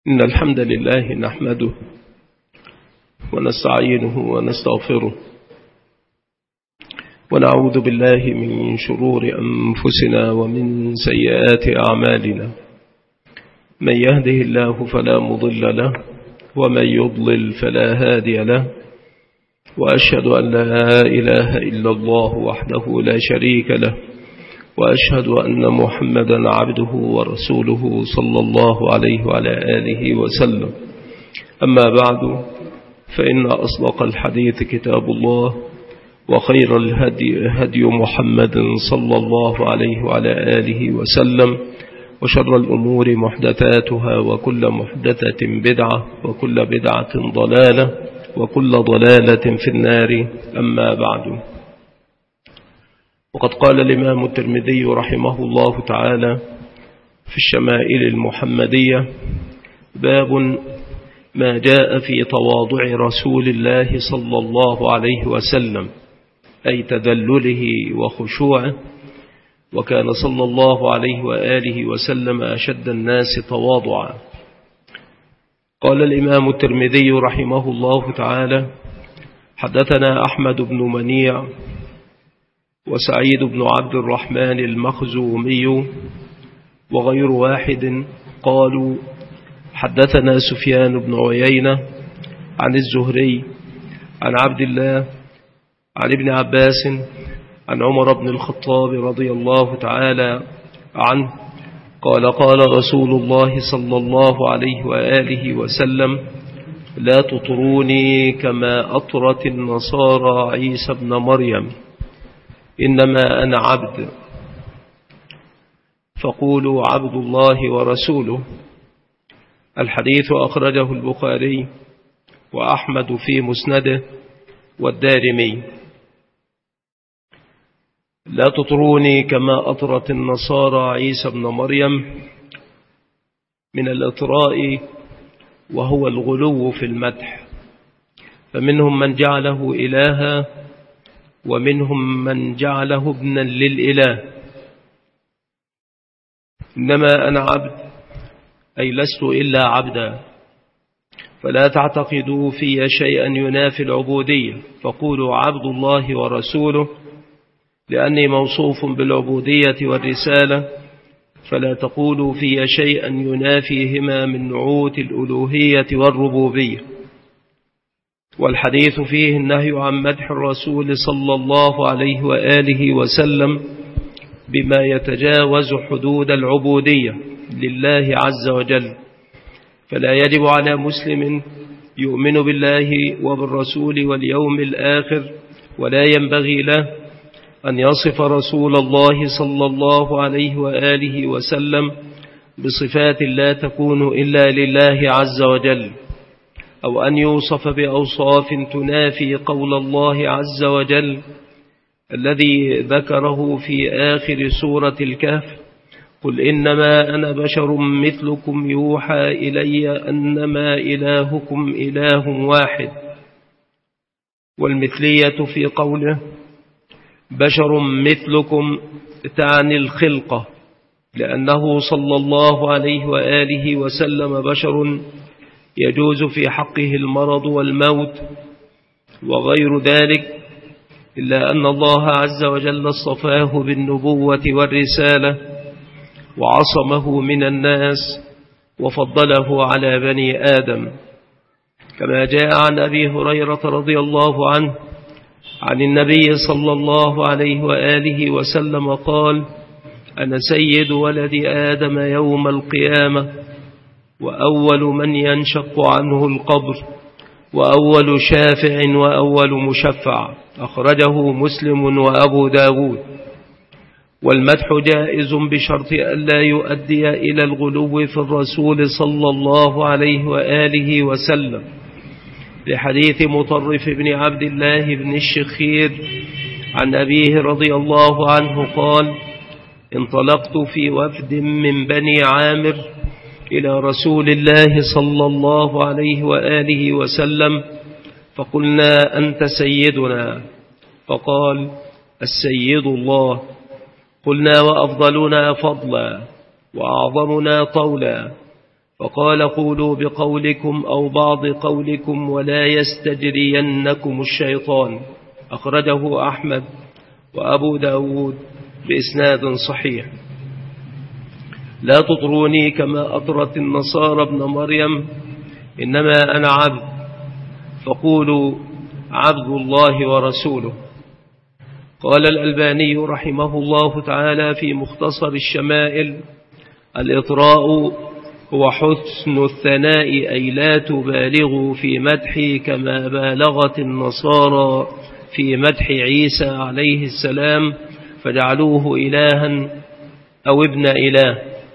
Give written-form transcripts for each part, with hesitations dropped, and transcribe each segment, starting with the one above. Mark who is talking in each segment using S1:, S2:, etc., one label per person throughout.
S1: إن الحمد لله نحمده ونستعينه ونستغفره ونعوذ بالله من شرور أنفسنا ومن سيئات أعمالنا. من يهده الله فلا مضل له ومن يضلل فلا هادي له، وأشهد أن لا إله إلا الله وحده لا شريك له، وأشهد أن محمدا عبده ورسوله صلى الله عليه وعلى آله وسلم. أما بعد، فإن أصدق الحديث كتاب الله، وخير الهدي هدي محمد صلى الله عليه وعلى آله وسلم، وشر الأمور محدثاتها، وكل محدثة بدعة، وكل بدعة ضلالة، وكل ضلالة في النار. أما بعد، وقد قال الإمام الترمذي رحمه الله تعالى في الشمائل المحمدية: باب ما جاء في تواضع رسول الله صلى الله عليه وسلم، أي تذلله وخشوعه، وكان صلى الله عليه وآله وسلم أشد الناس تواضعا. قال الإمام الترمذي رحمه الله تعالى: حدثنا أحمد بن منيع وسعيد بن عبد الرحمن المخزومي وغير واحد قالوا: حدثنا سفيان بن عيينة عن الزهري عن عبد الله عن ابن عباس عن عمر بن الخطاب رضي الله تعالى عنه قال: قال رسول الله صلى الله عليه وآله وسلم: لا تطروني كما أطرت النصارى عيسى بن مريم، إنما أنا عبد، فقولوا عبد الله ورسوله. الحديث أخرجه البخاري وأحمد في مسنده والدارمي. لا تطروني كما أطرت النصارى عيسى بن مريم، من الإطراء وهو الغلو في المدح، فمنهم من جعله إلها، ومنهم من جعله ابنا للإله. إنما أنا عبد، أي لست إلا عبدا، فلا تعتقدوا في شيئا ينافي العبودية، فقولوا عبد الله ورسوله، لأني موصوف بالعبودية والرسالة، فلا تقولوا في شيئا ينافيهما من نعوت الألوهية والربوبية. والحديث فيه النهي عن مدح الرسول صلى الله عليه وآله وسلم بما يتجاوز حدود العبودية لله عز وجل، فلا يجب على مسلم يؤمن بالله وبالرسول واليوم الآخر، ولا ينبغي له أن يصف رسول الله صلى الله عليه وآله وسلم بصفات لا تكون إلا لله عز وجل، أو أن يوصف بأوصاف تنافي قول الله عز وجل الذي ذكره في آخر سورة الكهف: قل إنما أنا بشر مثلكم يوحى إلي أنما إلهكم إله واحد. والمثلية في قوله بشر مثلكم تعني الخلقة، لأنه صلى الله عليه وآله وسلم بشر يجوز في حقه المرض والموت وغير ذلك، إلا أن الله عز وجل اصطفاه بالنبوة والرسالة، وعصمه من الناس، وفضله على بني آدم، كما جاء عن أبي هريرة رضي الله عنه عن النبي صلى الله عليه وآله وسلم قال: أنا سيد ولد آدم يوم القيامة، وأول من ينشق عنه القبر، وأول شافع وأول مشفع. أخرجه مسلم وأبو داود. والمدح جائز بشرط ألا يؤدي إلى الغلو في الرسول صلى الله عليه وآله وسلم، لحديث مطرف بن عبد الله بن الشخير عن أبيه رضي الله عنه قال: انطلقت في وفد من بني عامر إلى رسول الله صلى الله عليه وآله وسلم، فقلنا: أنت سيدنا؟ فقال: السيد الله. قلنا: وأفضلنا فضلا وأعظمنا طولا؟ وقال قولوا بقولكم أو بعض قولكم ولا يستجرينكم الشيطان. أخرجه أحمد وأبو داود بإسناد صحيح. لا تطروني كما أطرت النصارى ابن مريم، إنما أنا عبد، فقولوا عبد الله ورسوله. قال الألباني رحمه الله تعالى في مختصر الشمائل: الإطراء هو حسن الثناء، أي لا تبالغوا في مدحي كما بالغت النصارى في مدح عيسى عليه السلام فجعلوه إلها أو ابن إله.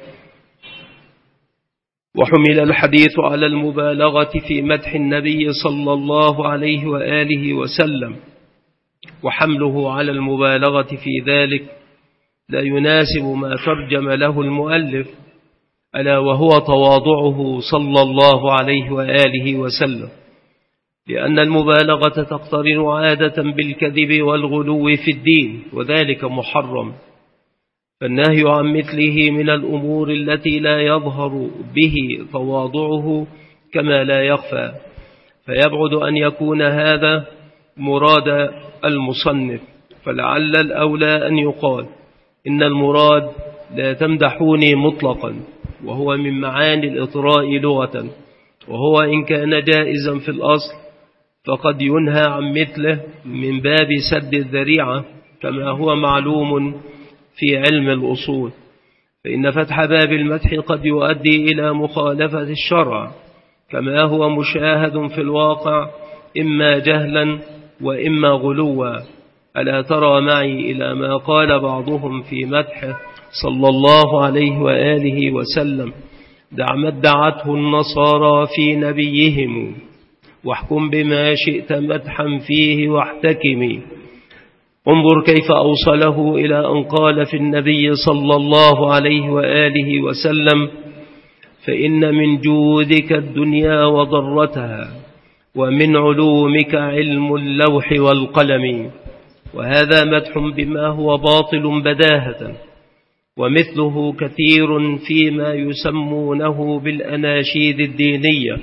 S1: وحمل الحديث على المبالغة في مدح النبي صلى الله عليه وآله وسلم، وحمله على المبالغة في ذلك لا يناسب ما ترجم له المؤلف، ألا وهو تواضعه صلى الله عليه وآله وسلم، لأن المبالغة تقترن عادة بالكذب والغلو في الدين، وذلك محرم. فالنهي عن مثله من الأمور التي لا يظهر به تواضعه كما لا يخفى، فيبعد أن يكون هذا مراد المصنف، فلعل الأولى أن يقال إن المراد لا تمدحوني مطلقا، وهو من معاني الإطراء لغة، وهو إن كان جائزا في الأصل فقد ينهى عن مثله من باب سد الذريعة، كما هو معلوم في علم الأصول، فإن فتح باب المدح قد يؤدي إلى مخالفة الشرع، كما هو مشاهد في الواقع إما جهلا وإما غلوا. ألا ترى معي إلى ما قال بعضهم في مدحه صلى الله عليه وآله وسلم: دع ما ادعته النصارى في نبيهم، واحكم بما شئت مدحا فيه واحتكمي. انظر كيف أوصله إلى أن قال في النبي صلى الله عليه وآله وسلم: فإن من جودك الدنيا وضرتها، ومن علومك علم اللوح والقلم. وهذا مدح بما هو باطل بداهة، ومثله كثير فيما يسمونه بالأناشيد الدينية،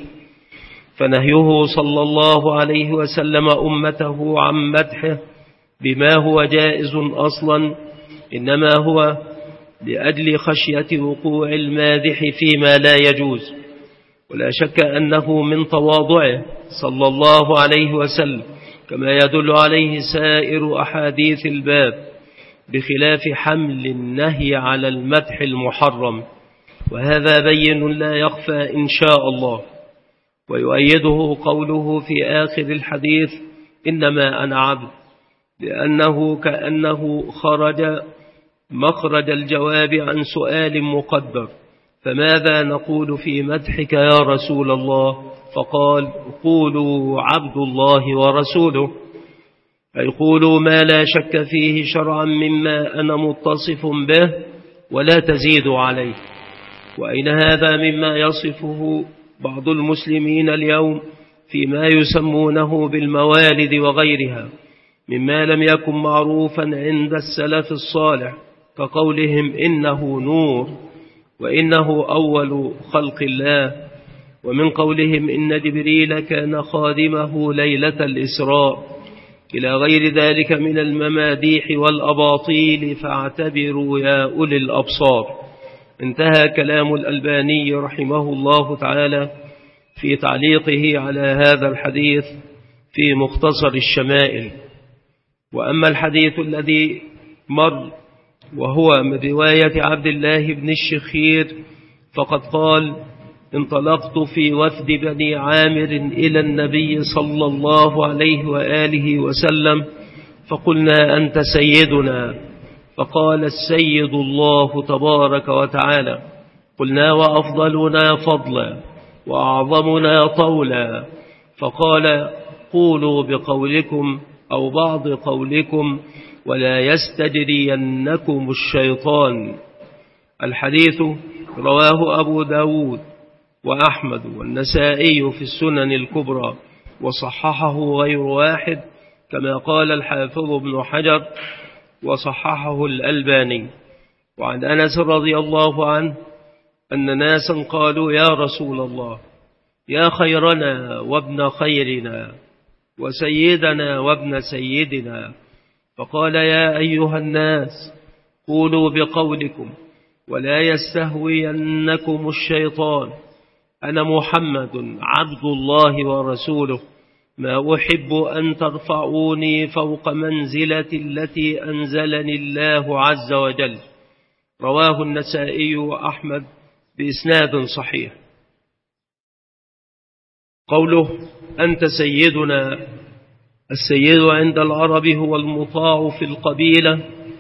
S1: فنهيه صلى الله عليه وسلم أمته عن مدحه بما هو جائز أصلا إنما هو لأجل خشية وقوع المادح فيما لا يجوز. ولا شك أنه من تواضعه صلى الله عليه وسلم، كما يدل عليه سائر أحاديث الباب، بخلاف حمل النهي على المدح المحرم، وهذا بين لا يخفى إن شاء الله. ويؤيده قوله في آخر الحديث: إنما أنا عبد، لأنه كأنه خرج مخرج الجواب عن سؤال مقدر: فماذا نقول في مدحك يا رسول الله؟ فقال: قولوا عبد الله ورسوله، أي قولوا ما لا شك فيه شرعا مما أنا متصف به ولا تزيدوا عليه. وأين هذا مما يصفه بعض المسلمين اليوم فيما يسمونه بالموالد وغيرها، مما لم يكن معروفا عند السلف الصالح، كقولهم إنه نور، وإنه أول خلق الله، ومن قولهم إن جبريل كان خادمه ليلة الإسراء، إلى غير ذلك من المماديح والأباطيل، فاعتبروا يا أولي الأبصار. انتهى كلام الألباني رحمه الله تعالى في تعليقه على هذا الحديث في مختصر الشمائل. وأما الحديث الذي مر وهو من رواية عبد الله بن الشخير فقد قال: انطلقت في وفد بني عامر إلى النبي صلى الله عليه وآله وسلم، فقلنا: أنت سيدنا؟ فقال: السيد الله تبارك وتعالى. قلنا: وأفضلنا فضلا وأعظمنا طولا؟ فقال: قولوا بقولكم أو بعض قولكم ولا يستجرينكم الشيطان. الحديث رواه أبو داود وأحمد والنسائي في السنن الكبرى، وصححه غير واحد، كما قال الحافظ ابن حجر، وصححه الألباني. وعن أنس رضي الله عنه أن ناسا قالوا يا رسول الله يا خيرنا وابن خيرنا وسيدنا وابن سيدنا، فقال يا أيها الناس قولوا بقولكم ولا يستهوينكم الشيطان، أنا محمد عبد الله ورسوله، ما أحب أن ترفعوني فوق منزلة التي أنزلني الله عز وجل. رواه النسائي وأحمد بإسناد صحيح. قوله أنت سيدنا، السيد عند العرب هو المطاع في القبيلة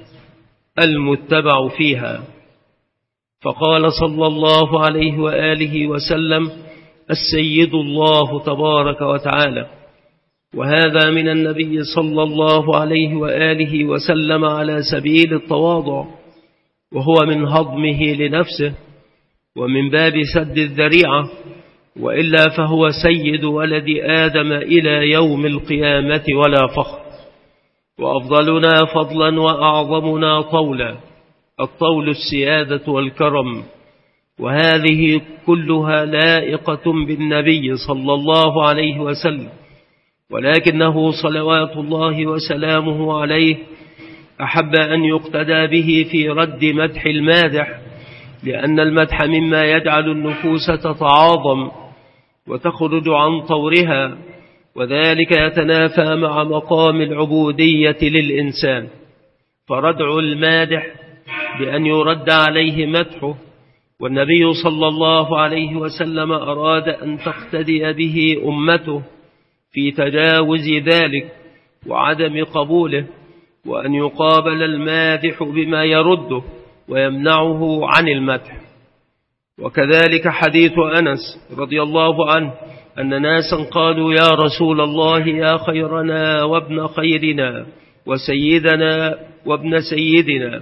S1: المتبع فيها، فقال صلى الله عليه وآله وسلم السيد الله تبارك وتعالى، وهذا من النبي صلى الله عليه وآله وسلم على سبيل التواضع، وهو من هضمه لنفسه ومن باب سد الذريعة، وإلا فهو سيد ولد آدم إلى يوم القيامة ولا فخر. وأفضلنا فضلا وأعظمنا طولا، الطول السيادة والكرم، وهذه كلها لائقة بالنبي صلى الله عليه وسلم، ولكنه صلوات الله وسلامه عليه أحب أن يقتدى به في رد مدح المادح، لأن المدح مما يجعل النفوس تتعاظم وتخرج عن طورها، وذلك يتنافى مع مقام العبودية للإنسان، فردع المادح بأن يرد عليه مدحه، والنبي صلى الله عليه وسلم أراد أن تقتدي به أمته في تجاوز ذلك وعدم قبوله، وأن يقابل المادح بما يرده ويمنعه عن المدح. وكذلك حديث أنس رضي الله عنه أن ناسا قالوا يا رسول الله يا خيرنا وابن خيرنا وسيدنا وابن سيدنا،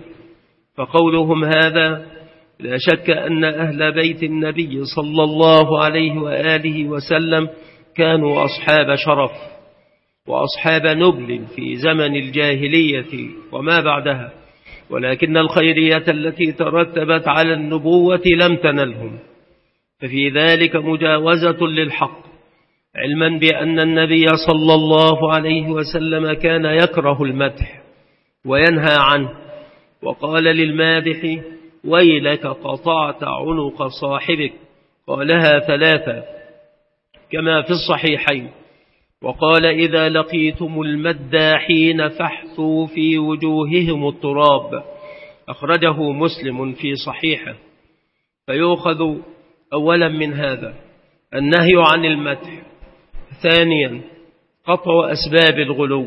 S1: فقولهم هذا لا شك أن أهل بيت النبي صلى الله عليه وآله وسلم كانوا أصحاب شرف وأصحاب نبل في زمن الجاهلية وما بعدها، ولكن الخيرية التي ترتبت على النبوة لم تنلهم، ففي ذلك مجاوزة للحق، علما بأن النبي صلى الله عليه وسلم كان يكره المدح وينهى عنه، وقال للمادح ويلك قطعت عنق صاحبك، قالها ثلاثة كما في الصحيحين، وقال إذا لقيتم المداحين فاحثوا في وجوههم التراب، أخرجه مسلم في صحيحه. فيؤخذ أولا من هذا النهي عن المدح، ثانيا قطع أسباب الغلو،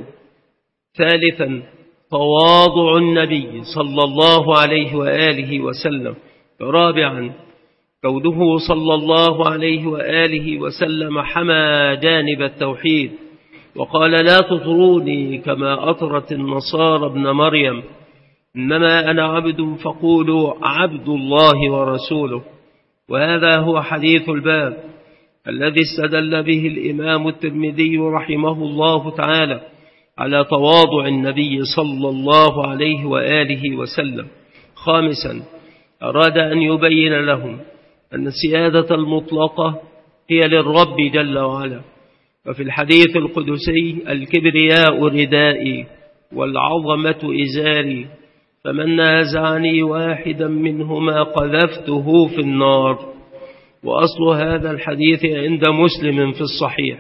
S1: ثالثا تواضع النبي صلى الله عليه وآله وسلم، رابعا كونه صلى الله عليه وآله وسلم حمى جانب التوحيد، وقال لا تطروني كما أطرت النصارى ابن مريم، إنما أنا عبد فقولوا عبد الله ورسوله. وهذا هو حديث الباب الذي استدل به الإمام الترمذي رحمه الله تعالى على تواضع النبي صلى الله عليه وآله وسلم. خامسا أراد أن يبين لهم أن السيادة المطلقة هي للرب جل وعلا، وفي الحديث القدسي الكبرياء ردائي والعظمة إزاري، فمن نازعني واحدا منهما قذفته في النار. وأصل هذا الحديث عند مسلم في الصحيح.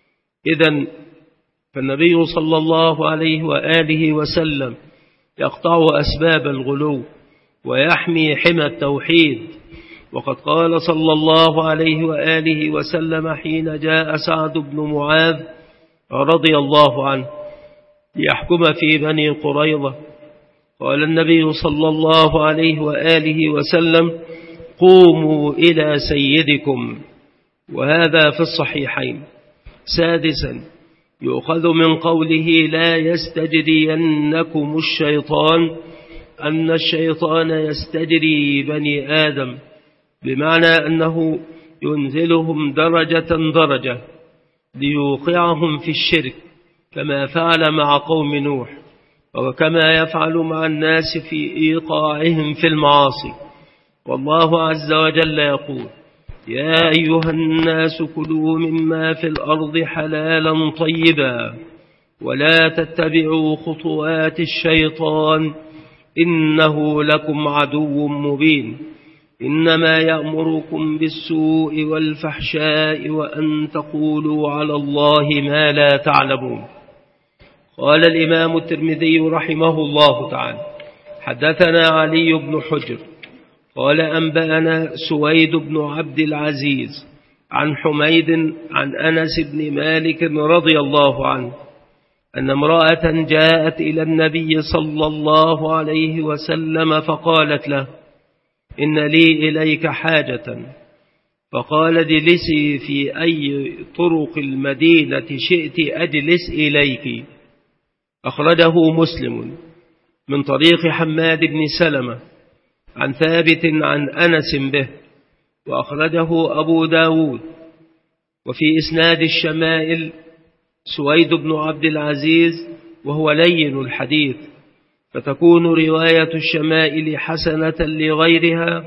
S1: إذن فالنبي صلى الله عليه وآله وسلم يقطع أسباب الغلو ويحمي حمى التوحيد، وقد قال صلى الله عليه وآله وسلم حين جاء سعد بن معاذ رضي الله عنه ليحكم في بني قريظة، قال النبي صلى الله عليه وآله وسلم قوموا إلى سيدكم، وهذا في الصحيحين. سادسا يؤخذ من قوله لا يستجرينكم الشيطان أن الشيطان يستجري بني آدم، بمعنى أنه ينزلهم درجة درجة ليوقعهم في الشرك كما فعل مع قوم نوح، وكما يفعل مع الناس في إيقاعهم في المعاصي. والله عز وجل يقول: يا أيها الناس كلوا مما في الأرض حلالا طيبا ولا تتبعوا خطوات الشيطان إنه لكم عدو مبين إنما يأمركم بالسوء والفحشاء وأن تقولوا على الله ما لا تعلمون. قال الإمام الترمذي رحمه الله تعالى: حدثنا علي بن حجر قال أنبأنا سويد بن عبد العزيز عن حميد عن أنس بن مالك رضي الله عنه أن امرأة جاءت إلى النبي صلى الله عليه وسلم فقالت له: إن لي إليك حاجة. فقال: اجلسي في أي طرق المدينة شئت أجلس إليك. أخرجه مسلم من طريق حماد بن سلمة عن ثابت عن أنس به، وأخرجه أبو داود. وفي إسناد الشمائل سويد بن عبد العزيز وهو لين الحديث، فتكون رواية الشمائل حسنة لغيرها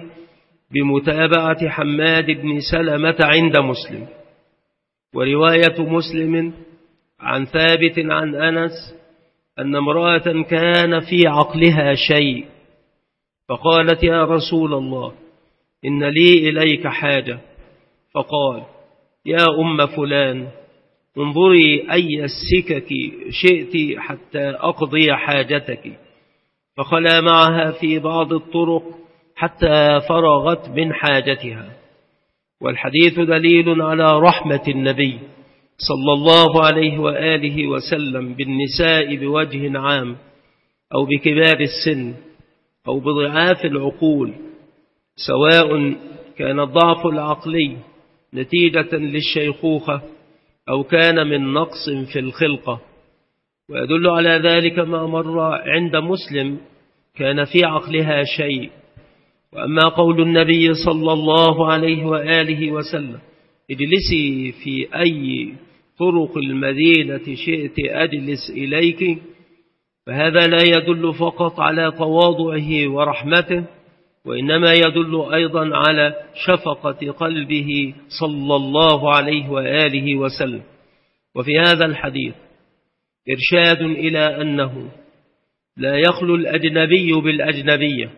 S1: بمتابعة حماد بن سلمة عند مسلم. ورواية مسلم عن ثابت عن أنس أن امرأة كان في عقلها شيء فقالت: يا رسول الله، إن لي إليك حاجة. فقال: يا أم فلان، انظري أي السكك شئت حتى أقضي حاجتك. فخلا معها في بعض الطرق حتى فرغت من حاجتها. والحديث دليل على رحمة النبي صلى الله عليه وآله وسلم بالنساء بوجه عام، أو بكبار السن أو بضعاف العقول، سواء كان الضعف العقلي نتيجة للشيخوخة أو كان من نقص في الخلقة. ويدل على ذلك ما مر عند مسلم كان في عقلها شيء. وأما قول النبي صلى الله عليه وآله وسلم: اجلسي في أي طرق المدينة شئت أجلس إليك، فهذا لا يدل فقط على تواضعه ورحمته، وإنما يدل أيضا على شفقة قلبه صلى الله عليه وآله وسلم. وفي هذا الحديث إرشاد إلى أنه لا يخلو الأجنبي بالأجنبية،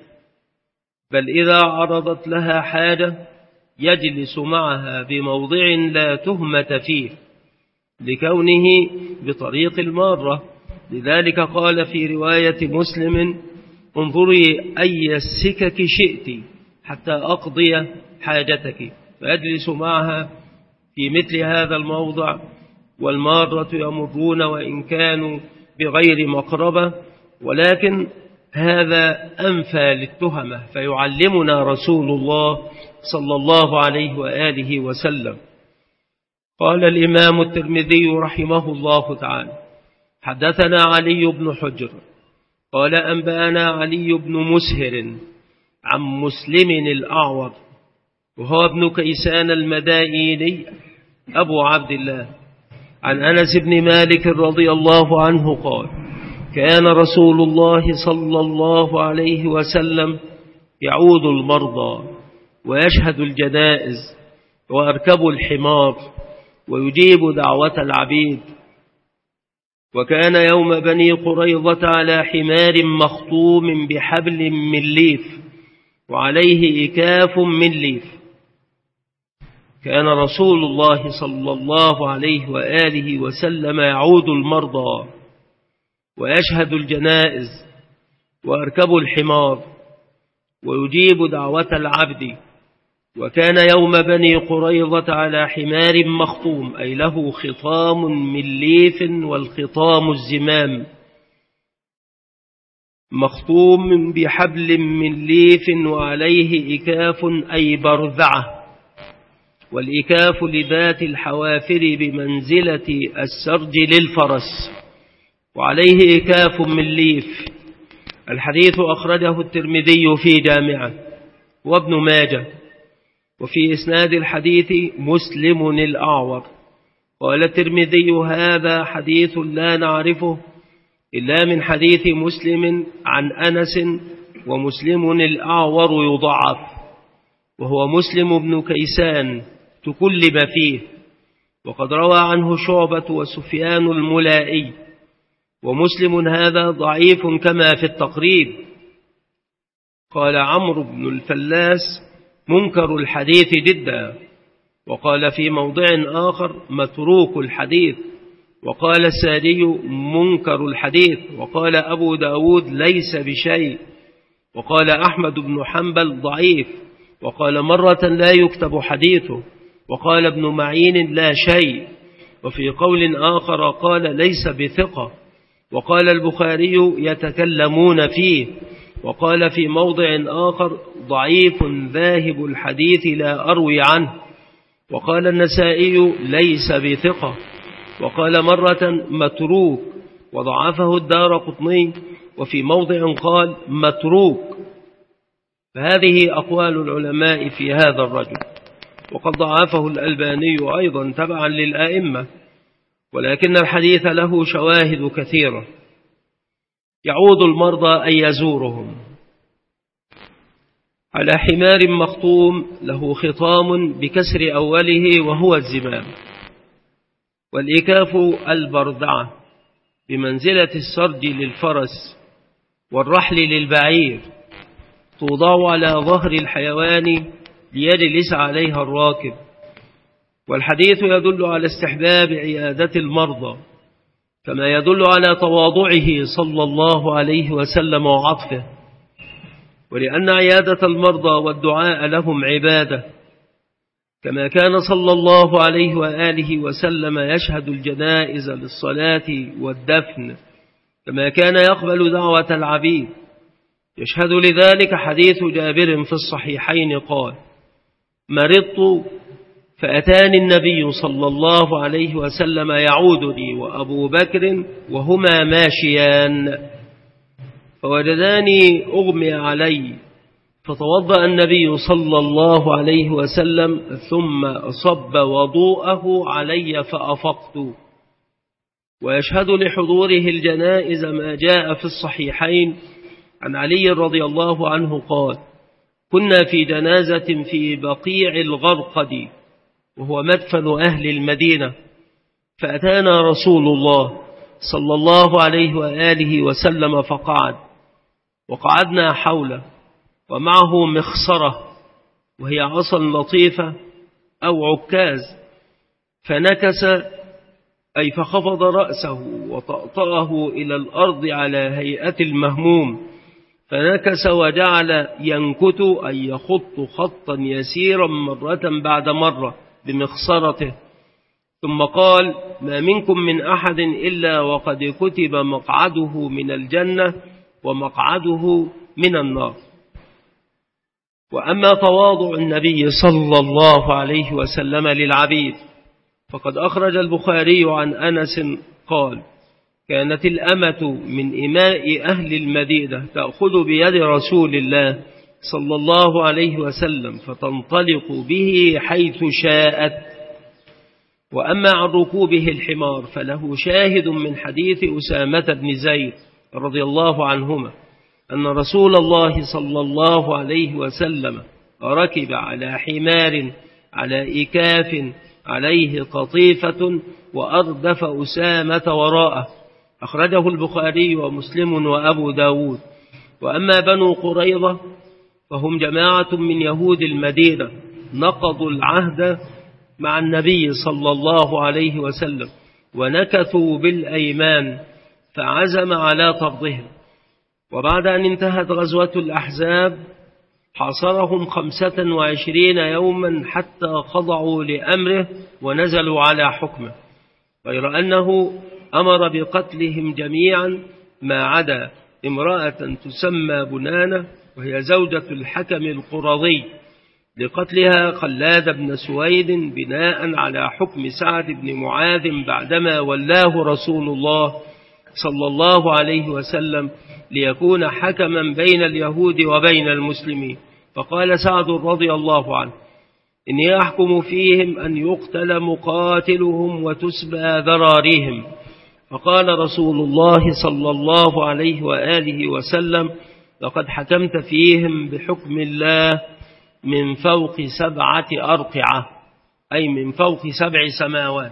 S1: بل إذا عرضت لها حاجة يجلس معها بموضع لا تهمة فيه لكونه بطريق المارة. لذلك قال في رواية مسلم: انظري أي السكك شئت حتى أقضي حاجتك. فأجلس معها في مثل هذا الموضع، والمارة يمرون وإن كانوا بغير مقربة، ولكن هذا أنفى للتهمة. فيعلمنا رسول الله صلى الله عليه وآله وسلم. قال الإمام الترمذي رحمه الله تعالى: حدثنا علي بن حجر قال أنبأنا علي بن مسهر عن مسلم الأعور وهو ابن كيسان المدائني أبو عبد الله عن أنس بن مالك رضي الله عنه قال: كان رسول الله صلى الله عليه وسلم يعود المرضى ويشهد الجنائز ويركب الحمار ويجيب دعوة العبيد. وكان يوم بني قريظة على حمار مخطوم بحبل من ليف وعليه إكاف من ليف. كان رسول الله صلى الله عليه وآله وسلم يعود المرضى ويشهد الجنائز ويركب الحمار ويجيب دعوة العبد. وكان يوم بني قريظة على حمار مخطوم، أي له خطام من ليف، والخطام الزمام، مخطوم بحبل من ليف وعليه إكاف أي برذعة. والإكاف لذات الحوافر بمنزلة السرج للفرس، وعليه إكاف من ليف. الحديث أخرجه الترمذي في جامعه وابن ماجه. وفي إسناد الحديث مسلم الأعور. قال الترمذي: هذا حديث لا نعرفه إلا من حديث مسلم عن أنس، ومسلم الأعور يضعف وهو مسلم بن كيسان تكلم فيه، وقد روى عنه شعبة وسفيان الملائي، ومسلم هذا ضعيف كما في التقريب. قال عمرو بن الفلاس منكر الحديث جدا، وقال في موضع آخر متروك الحديث، وقال السادي منكر الحديث، وقال أبو داود ليس بشيء، وقال أحمد بن حنبل ضعيف، وقال مرة لا يكتب حديثه، وقال ابن معين لا شيء، وفي قول آخر قال ليس بثقة، وقال البخاري يتكلمون فيه، وقال في موضع آخر ضعيف ذاهب الحديث لا أروي عنه، وقال النسائي ليس بثقة، وقال مرة متروك وضعفه الدارقطني، وفي موضع قال متروك. فهذه أقوال العلماء في هذا الرجل، وقد ضعفه الألباني أيضا تبعا للآئمة، ولكن الحديث له شواهد كثيرة. يعود المرضى أن يزورهم على حمار مخطوم له خطام بكسر أوله وهو الزمام، والإكاف البردعة بمنزلة السرج للفرس والرحل للبعير، توضع على ظهر الحيوان ليجلس عليها الراكب. والحديث يدل على استحباب عيادة المرضى، كما يدل على تواضعه صلى الله عليه وسلم وعطفه، ولأن عيادة المرضى والدعاء لهم عبادة، كما كان صلى الله عليه وآله وسلم يشهد الجنائز للصلاة والدفن، كما كان يقبل دعوة العبيد. يشهد لذلك حديث جابر في الصحيحين قال: مرضت فأتاني النبي صلى الله عليه وسلم يعودني وأبو بكر وهما ماشيان، فوجداني أغمي علي، فتوضأ النبي صلى الله عليه وسلم ثم صب وضوءه علي فأفقت. ويشهد لحضوره الجنائز ما جاء في الصحيحين عن علي رضي الله عنه قال: كنا في جنازة في بقيع الغرقد، وهو مدفن أهل المدينة، فأتانا رسول الله صلى الله عليه وآله وسلم فقعد، وقعدنا حوله، ومعه مخصرة وهي عصا لطيفة أو عكاز، فنكس أي فخفض رأسه وطأطأه إلى الأرض على هيئة المهموم، فنكس وجعل ينكت أي يخط خطا يسيرا مرة بعد مرة بمخصرته، ثم قال: ما منكم من أحد إلا وقد كتب مقعده من الجنة ومقعده من النار. وأما تواضع النبي صلى الله عليه وسلم للعبيد، فقد أخرج البخاري عن أنس قال: كانت الأمة من إماء أهل المدينة تأخذ بيد رسول الله صلى الله عليه وسلم فتنطلق به حيث شاءت. وأما عن ركوبه الحمار فله شاهد من حديث أسامة بن زيد رضي الله عنهما أن رسول الله صلى الله عليه وسلم ركب على حمار على إكاف عليه قطيفة وأردف أسامة وراءه، أخرجه البخاري ومسلم وأبو داود. وأما بنو قريظة فهم جماعة من يهود المدينة نقضوا العهد مع النبي صلى الله عليه وسلم ونكثوا بالأيمان، فعزم على طردهم. وبعد أن انتهت غزوة الأحزاب حاصرهم 25 يوما حتى خضعوا لأمره ونزلوا على حكمه، غير أنه أمر بقتلهم جميعا ما عدا امرأة تسمى بنانة، وهي زوجة الحكم القرظي، لقتلها خلاد بن سويد بناء على حكم سعد بن معاذ بعدما ولاه رسول الله صلى الله عليه وسلم ليكون حكما بين اليهود وبين المسلمين. فقال سعد رضي الله عنه: إني أحكم فيهم أن يقتل مقاتلهم وتسبى ذراريهم. فقال رسول الله صلى الله عليه وآله وسلم: لقد حكمت فيهم بحكم الله من فوق 7 أرقعة، أي من فوق 7 سماوات.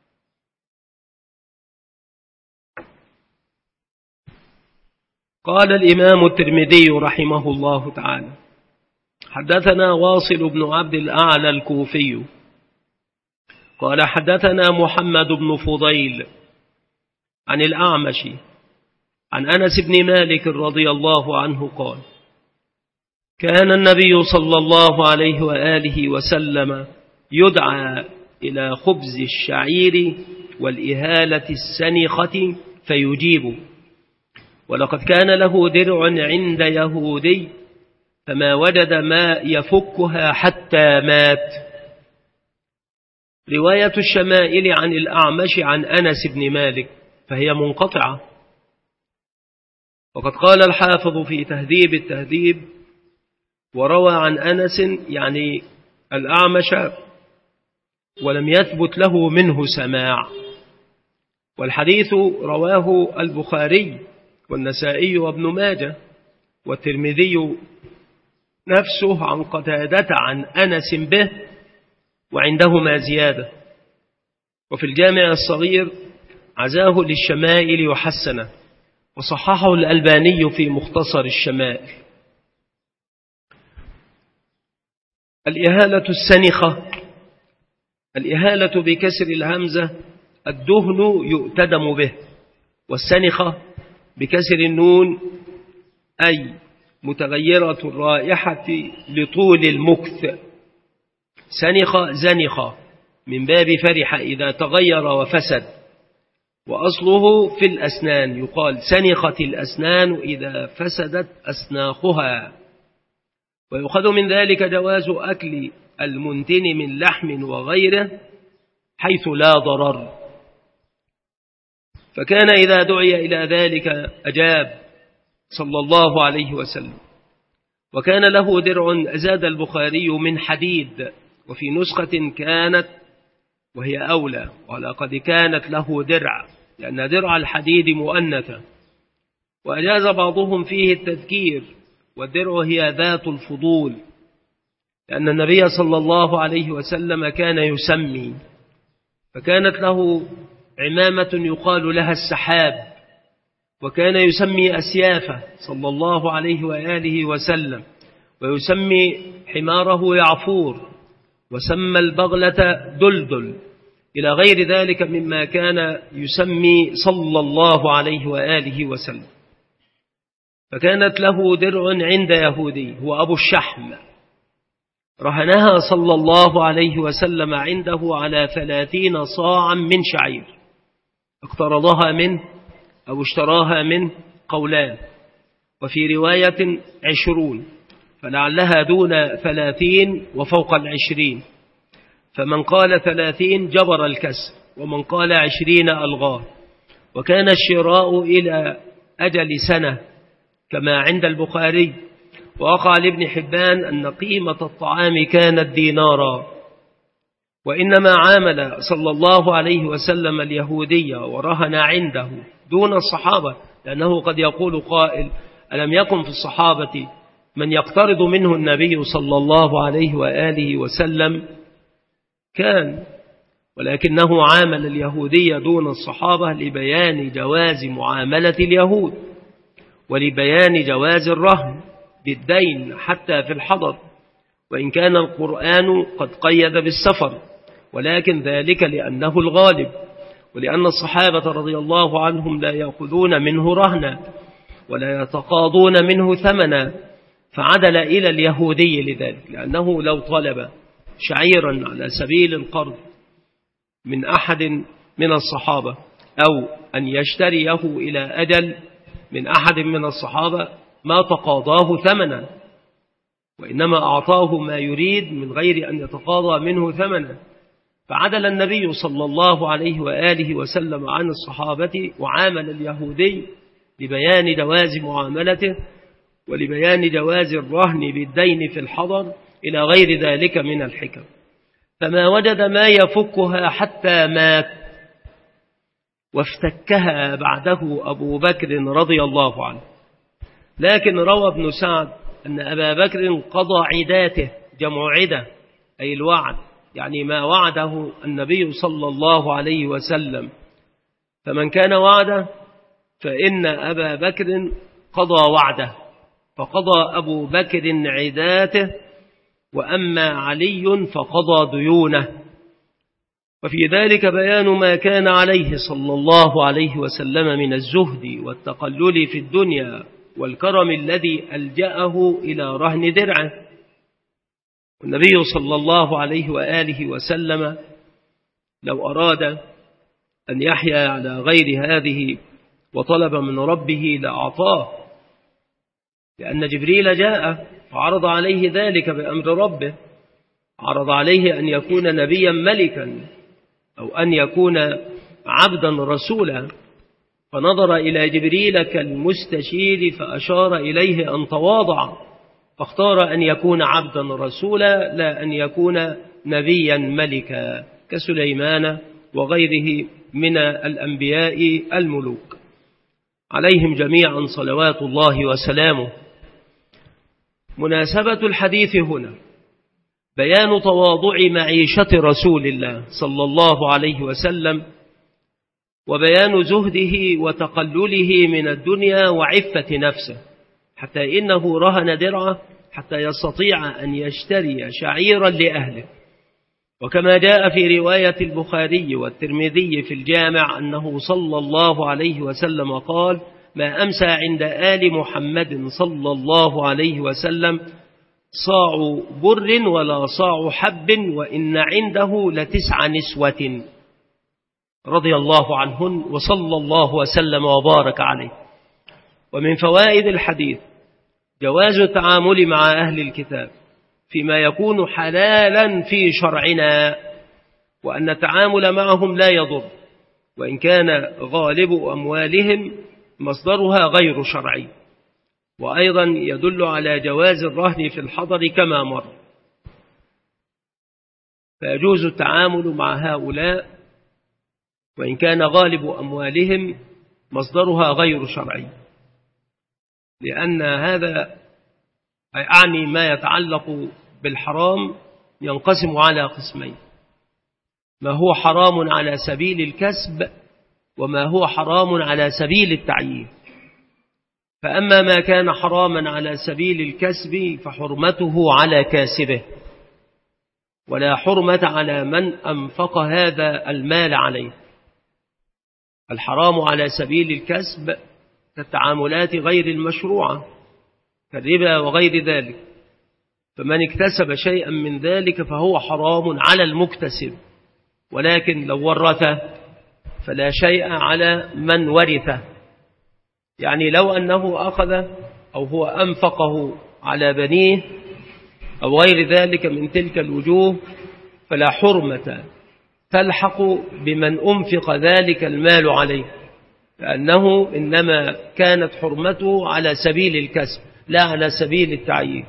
S1: قال الإمام الترمذي رحمه الله تعالى: حدثنا واصل بن عبد الأعلى الكوفي قال حدثنا محمد بن فضيل عن الأعمش عن أنس بن مالك رضي الله عنه قال: كان النبي صلى الله عليه وآله وسلم يدعى إلى خبز الشعير والإهالة السنخة فيجيب، ولقد كان له درع عند يهودي فما وجد ما يفكها حتى مات. رواية الشمائل عن الأعمش عن أنس بن مالك فهي منقطعة، وقد قال الحافظ في تهذيب التهذيب: وروى عن أنس يعني الأعمش ولم يثبت له منه سماع. والحديث رواه البخاري والنسائي وابن ماجه والترمذي نفسه عن قتادة عن أنس به، وعندهما زيادة. وفي الجامع الصغير عزاه للشمائل وحسنه، وصححه الألباني في مختصر الشمائل. الإهالة السنخة، الإهالة بكسر الهمزة الدهن يؤتدم به، والسنخة بكسر النون أي متغيرة الرائحة لطول المكث. سنخ زنخ من باب فرح إذا تغير وفسد، وأصله في الأسنان، يقال سنخت الأسنان إذا فسدت أسناخها. ويؤخذ من ذلك جواز أكل المنتن من لحم وغيره حيث لا ضرر. فكان إذا دعي إلى ذلك أجاب صلى الله عليه وسلم. وكان له درع أزاد البخاري من حديد، وفي نسخة كانت وهي أولى، ولقد كانت له درع، لأن درع الحديد مؤنثة. وأجاز بعضهم فيه التذكير، والدرع هي ذات الفضول، لأن النبي صلى الله عليه وسلم كان يسمي، فكانت له عمامة يقال لها السحاب، وكان يسمي أسيافه صلى الله عليه وآله وسلم، ويسمي حماره يعفور، وسمى البغلة دلدل، إلى غير ذلك مما كان يسمي صلى الله عليه وآله وسلم. فكانت له درع عند يهودي هو أبو الشحم، رهنها صلى الله عليه وسلم عنده على 30 صاعا من شعير، اقترضها منه أو اشتراها منه قولان، وفي رواية 20، فلعلها دون 30 وفوق 20، فمن قال 30 جبر الكسر، ومن قال 20 ألغاه. وكان الشراء إلى أجل سنة كما عند البخاري. ووقع لابن حبان أن قيمة الطعام كانت دينارا. وإنما عامل صلى الله عليه وسلم اليهودية ورهن عنده دون الصحابة، لأنه قد يقول قائل: ألم يكن في الصحابة من يقترض منه النبي صلى الله عليه وآله وسلم؟ كان، ولكنه عامل اليهودية دون الصحابة لبيان جواز معاملة اليهود، ولبيان جواز الرهن بالدين حتى في الحضر، وإن كان القرآن قد قيد بالسفر، ولكن ذلك لأنه الغالب، ولأن الصحابة رضي الله عنهم لا يأخذون منه رهنا ولا يتقاضون منه ثمنا، فعدل إلى اليهودي لذلك، لأنه لو طلب شعيرا على سبيل القرض من أحد من الصحابة، أو أن يشتريه إلى أجل من أحد من الصحابة، ما تقاضاه ثمنا، وإنما أعطاه ما يريد من غير أن يتقاضى منه ثمنا. فعدل النبي صلى الله عليه وآله وسلم عن الصحابة وعامل اليهودي لبيان جواز معاملته ولبيان جواز الرهن بالدين في الحضر إلى غير ذلك من الحكم. فما وجد ما يفكها حتى مات، وافتكها بعده أبو بكر رضي الله عنه. لكن روى ابن سعد أن أبا بكر قضى عداته جمع عدة أي الوعد، يعني ما وعده النبي صلى الله عليه وسلم. فمن كان وعده فإن أبا بكر قضى وعده، فقضى أبو بكر عداته، وأما علي فقضى ديونه. وفي ذلك بيان ما كان عليه صلى الله عليه وسلم من الزهد والتقلل في الدنيا والكرم الذي ألجأه إلى رهن درعه. والنبي صلى الله عليه وآله وسلم لو أراد أن يحيا على غير هذه وطلب من ربه لأعطاه، لأن جبريل جاء فعرض عليه ذلك بأمر ربه، عرض عليه أن يكون نبيا ملكا أو أن يكون عبدا رسولا، فنظر إلى جبريل كالمستشير فأشار إليه أن تواضع، فاختار أن يكون عبدا رسولا لا أن يكون نبيا ملكا كسليمان وغيره من الأنبياء الملوك عليهم جميعا صلوات الله وسلامه. مناسبة الحديث هنا بيان تواضع معيشة رسول الله صلى الله عليه وسلم، وبيان زهده وتقلله من الدنيا وعفة نفسه، حتى إنه رهن درعه حتى يستطيع أن يشتري شعيرا لأهله. وكما جاء في رواية البخاري والترمذي في الجامع أنه صلى الله عليه وسلم قال: ما أمسى عند آل محمد صلى الله عليه وسلم صاع بر ولا صاع حب، وإن عنده ل9 نسوة رضي الله عنهن وصلى الله وسلم وبارك عليه. ومن فوائد الحديث جواز التعامل مع أهل الكتاب فيما يكون حلالا في شرعنا، وأن التعامل معهم لا يضر، وإن كان غالب أموالهم مصدرها غير شرعي. وأيضا يدل على جواز الرهن في الحضر كما مر، فيجوز التعامل مع هؤلاء وإن كان غالب أموالهم مصدرها غير شرعي، لأن هذا أعني ما يتعلق بالحرام ينقسم على قسمين: ما هو حرام على سبيل الكسب، وما هو حرام على سبيل التعيين. فأما ما كان حراما على سبيل الكسب فحرمته على كاسبه، ولا حرمة على من أنفق هذا المال عليه. الحرام على سبيل الكسب كالتعاملات غير المشروعة كالربا وغير ذلك، فمن اكتسب شيئا من ذلك فهو حرام على المكتسب، ولكن لو ورث فلا شيء على من ورثه. يعني لو أنه أخذ أو هو أنفقه على بنيه أو غير ذلك من تلك الوجوه فلا حرمة تلحق بمن أنفق ذلك المال عليه، لأنه إنما كانت حرمته على سبيل الكسب لا على سبيل التعيين.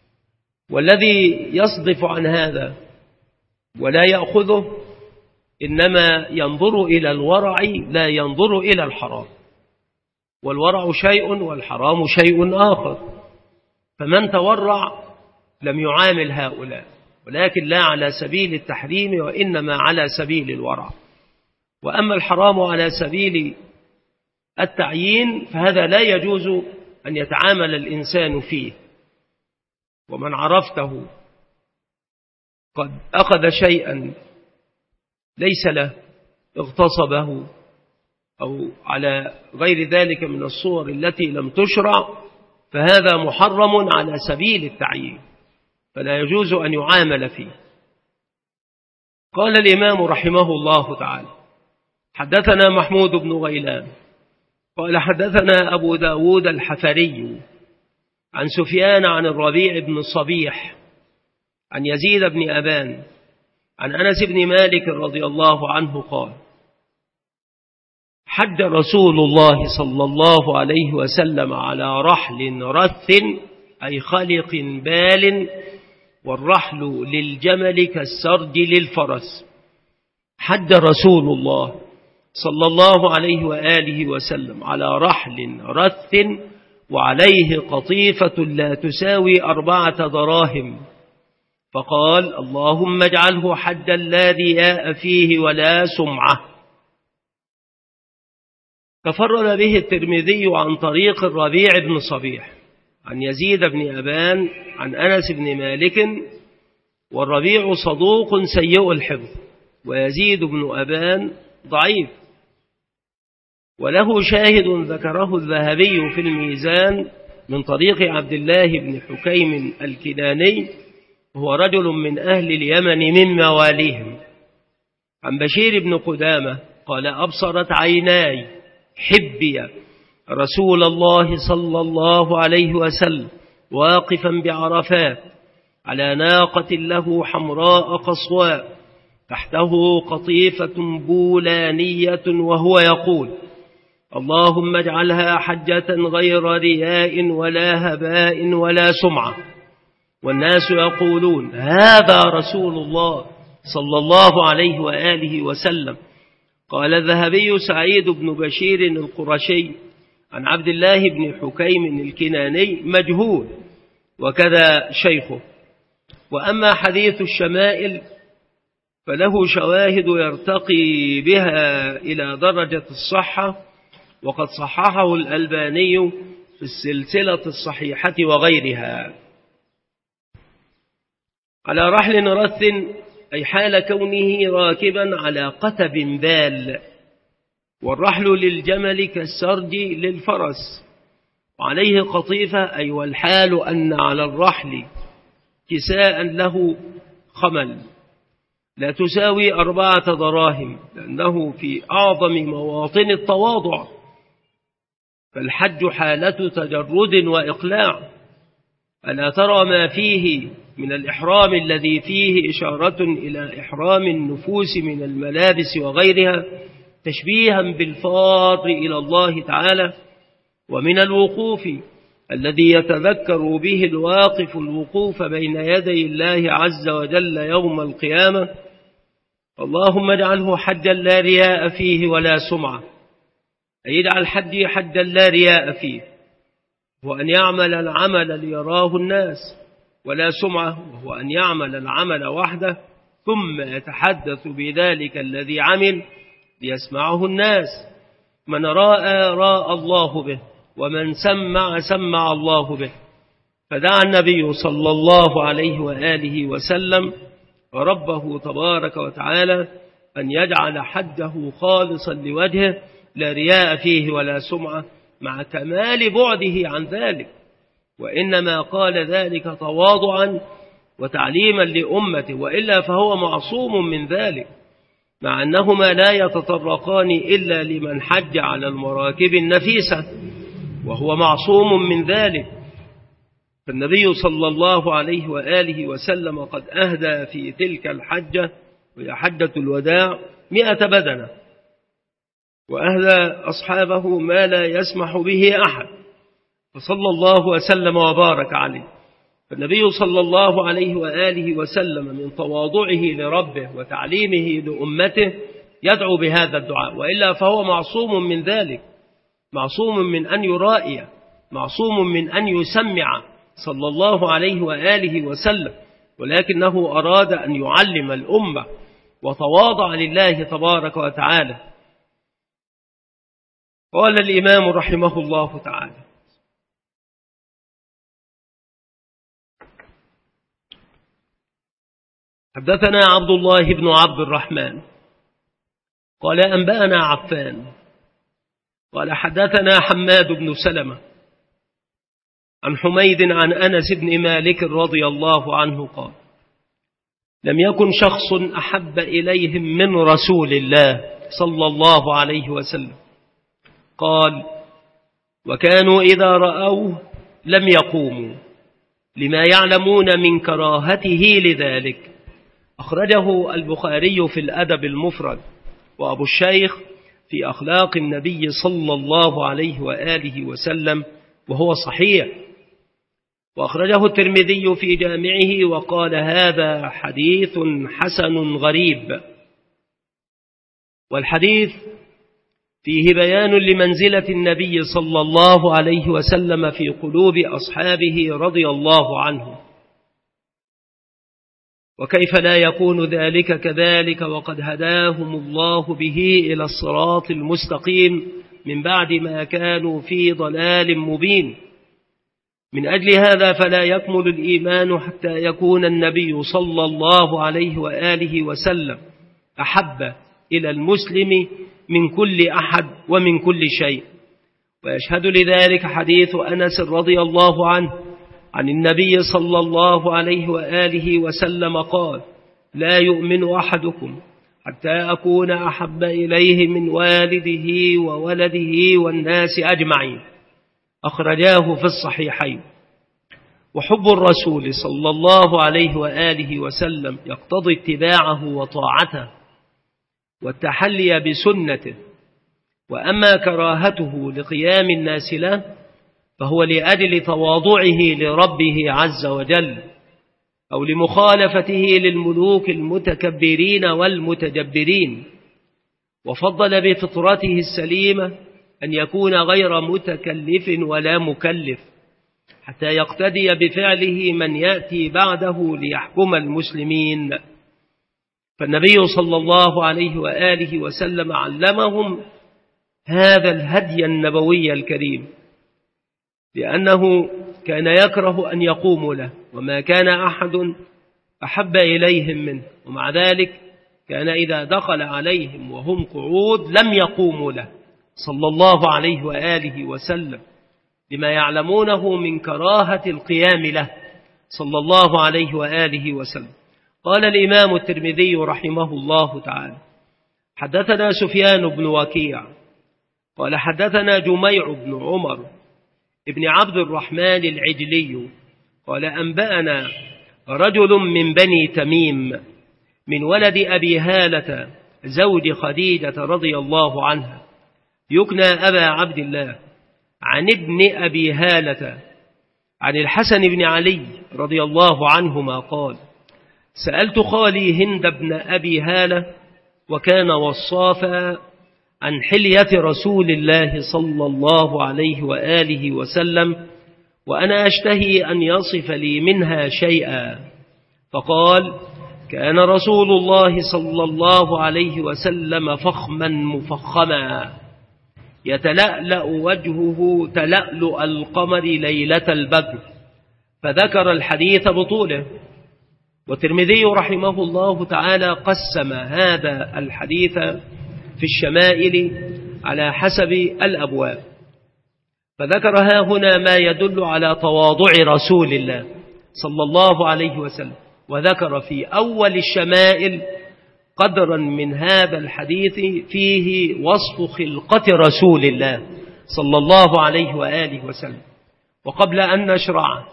S1: والذي يصدف عن هذا ولا يأخذه إنما ينظر إلى الورع لا ينظر إلى الحرام، والورع شيء والحرام شيء آخر. فمن تورع لم يعامل هؤلاء، ولكن لا على سبيل التحريم وإنما على سبيل الورع. وأما الحرام على سبيل التعيين فهذا لا يجوز أن يتعامل الإنسان فيه. ومن عرفته قد أخذ شيئا ليس له اغتصبه أو على غير ذلك من الصور التي لم تشرع فهذا محرم على سبيل التعيين، فلا يجوز أن يعامل فيه. قال الإمام رحمه الله تعالى: حدثنا محمود بن غيلان قال حدثنا أبو داود الحفري عن سفيان عن الربيع بن الصبيح عن يزيد بن أبان عن أنس بن مالك رضي الله عنه قال: حج رسول الله صلى الله عليه وسلم على رحل رث أي خلق بال، والرحل للجمل كالسرج للفرس. حج رسول الله صلى الله عليه وآله وسلم على رحل رث وعليه قطيفة لا تساوي 4 دراهم، فقال: اللهم اجعله حجا لا رياء فيه ولا سمعة. تفرد به الترمذي عن طريق الربيع بن صبيح عن يزيد بن أبان عن أنس بن مالك، والربيع صدوق سيء الحفظ، ويزيد بن أبان ضعيف. وله شاهد ذكره الذهبي في الميزان من طريق عبد الله بن حكيم الكناني، هو رجل من أهل اليمن من مواليهم، عن بشير بن قدامة قال: أبصرت عيناي حبي رسول الله صلى الله عليه وسلم واقفا بعرفات على ناقة له حمراء قصواء تحته قطيفة بولانية، وهو يقول: اللهم اجعلها حجة غير رياء ولا هباء ولا سمعة. والناس يقولون: هذا رسول الله صلى الله عليه وآله وسلم. قال الذهبي: سعيد بن بشير القرشي عن عبد الله بن حكيم الكناني مجهول، وكذا شيخه. وأما حديث الشمائل فله شواهد يرتقي بها إلى درجة الصحة، وقد صححه الألباني في السلسلة الصحيحة وغيرها. على رحل رث، أي حال كونه راكبا على قتب بال، والرحل للجمل كالسرج للفرس، وعليه قطيفة، أي والحال أن على الرحل كساء له خمل لا تساوي 4 دراهم، لأنه في أعظم مواطن التواضع، فالحج حالة تجرد وإقلاع. ألا ترى ما فيه من الإحرام الذي فيه إشارة إلى إحرام النفوس من الملابس وغيرها، تشبيها بالفار إلى الله تعالى، ومن الوقوف الذي يتذكر به الواقف الوقوف بين يدي الله عز وجل يوم القيامة: اللهم اجعله حجا لا رياء فيه ولا سمعة، أي اجعل حجي حجا لا رياء فيه، وأن يعمل العمل ليراه الناس، ولا سمعة، وهو أن يعمل العمل وحده ثم يتحدث بذلك الذي عمل ليسمعه الناس. من رأى راى الله به، ومن سمع سمع الله به. فدعا النبي صلى الله عليه وآله وسلم ربه تبارك وتعالى أن يجعل حجه خالصا لوجهه لا رياء فيه ولا سمعة، مع كمال بعده عن ذلك، وإنما قال ذلك تواضعا وتعليما لأمته، وإلا فهو معصوم من ذلك، مع أنهما لا يتطرقان إلا لمن حج على المراكب النفيسة، وهو معصوم من ذلك. فالنبي صلى الله عليه وآله وسلم قد أهدى في تلك الحجة، وهي حجة الوداع، 100 بدنة، وأهدى أصحابه ما لا يسمح به أحد، فصلى الله وسلم وبارك عليه. فالنبي صلى الله عليه وآله وسلم من تواضعه لربه وتعليمه لأمته يدعو بهذا الدعاء، وإلا فهو معصوم من ذلك، معصوم من أن يرائي، معصوم من أن يسمع صلى الله عليه وآله وسلم، ولكنه أراد أن يعلم الأمة وتواضع لله تبارك وتعالى. قال الإمام رحمه الله تعالى: حدثنا عبد الله بن عبد الرحمن قال أنبأنا عفان قال حدثنا حماد بن سلمة عن حميد عن أنس بن مالك رضي الله عنه قال: لم يكن شخص أحب إليهم من رسول الله صلى الله عليه وسلم. قال: وكانوا إذا رأوه لم يقوموا، لما يعلمون من كراهته لذلك. أخرجه البخاري في الأدب المفرد، وأبو الشيخ في أخلاق النبي صلى الله عليه وآله وسلم، وهو صحيح. وأخرجه الترمذي في جامعه وقال: هذا حديث حسن غريب. والحديث فيه بيان لمنزلة النبي صلى الله عليه وسلم في قلوب أصحابه رضي الله عنه، وكيف لا يكون ذلك كذلك وقد هداهم الله به إلى الصراط المستقيم من بعد ما كانوا في ضلال مبين. من أجل هذا فلا يكمل الإيمان حتى يكون النبي صلى الله عليه وآله وسلم أحب إلى المسلم من كل أحد ومن كل شيء. ويشهد لذلك حديث أنس رضي الله عنه عن النبي صلى الله عليه وآله وسلم قال: لا يؤمن أحدكم حتى أكون أحب إليه من والده وولده والناس أجمعين. أخرجاه في الصحيحين. وحب الرسول صلى الله عليه وآله وسلم يقتضي اتباعه وطاعته والتحلي بسنته. وأما كراهته لقيام الناس له فهو لأجل تواضعه لربه عز وجل أو لمخالفته للملوك المتكبرين والمتجبرين. وفضل بفطرته السليمة أن يكون غير متكلف ولا مكلف حتى يقتدي بفعله من يأتي بعده ليحكم المسلمين. فالنبي صلى الله عليه وآله وسلم علمهم هذا الهدي النبوي الكريم، لأنه كان يكره أن يقوموا له، وما كان أحد أحب إليهم منه، ومع ذلك كان إذا دخل عليهم وهم قعود لم يقوموا له صلى الله عليه وآله وسلم، لما يعلمونه من كراهة القيام له صلى الله عليه وآله وسلم. قال الإمام الترمذي رحمه الله تعالى: حدثنا سفيان بن وكيع قال حدثنا جميع بن عمر ابن عبد الرحمن العجلي قال أنبأنا رجل من بني تميم من ولد أبي هالة زوج خديجة رضي الله عنها يكنى أبا عبد الله، عن ابن أبي هالة عن الحسن بن علي رضي الله عنهما قال: سألت خالي هند بن أبي هالة وكان وصافا عن حلية رسول الله صلى الله عليه وآله وسلم، وأنا أشتهي أن يصف لي منها شيئا، فقال: كان رسول الله صلى الله عليه وسلم فخما مفخما يتلألأ وجهه تلألؤ القمر ليلة البدر، فذكر الحديث بطوله. والترمذي رحمه الله تعالى قسم هذا الحديث في الشمائل على حسب الأبواب، فذكر ها هنا ما يدل على تواضع رسول الله صلى الله عليه وسلم، وذكر في أول الشمائل قدرا من هذا الحديث فيه وصف خلقة رسول الله صلى الله عليه وآله وسلم. وقبل أن نشرع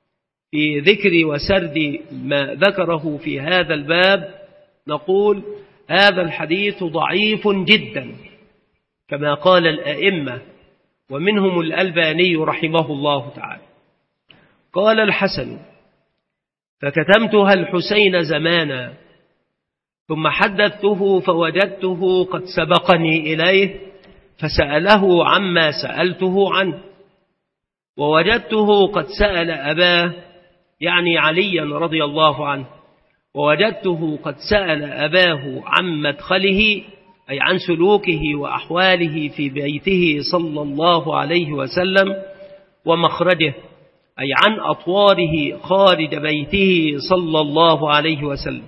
S1: في ذكر وسرد ما ذكره في هذا الباب نقول هذا الحديث ضعيف جدا كما قال الأئمة ومنهم الألباني رحمه الله تعالى. قال الحسن: فكتمتها الحسين زمانا ثم حدثته فوجدته قد سبقني إليه فسأله عما سألته عنه، ووجدته قد سأل أباه يعني عليا رضي الله عنه، ووجدته قد سأل أباه عن مدخله أي عن سلوكه وأحواله في بيته صلى الله عليه وسلم، ومخرجه أي عن أطواره خارج بيته صلى الله عليه وسلم،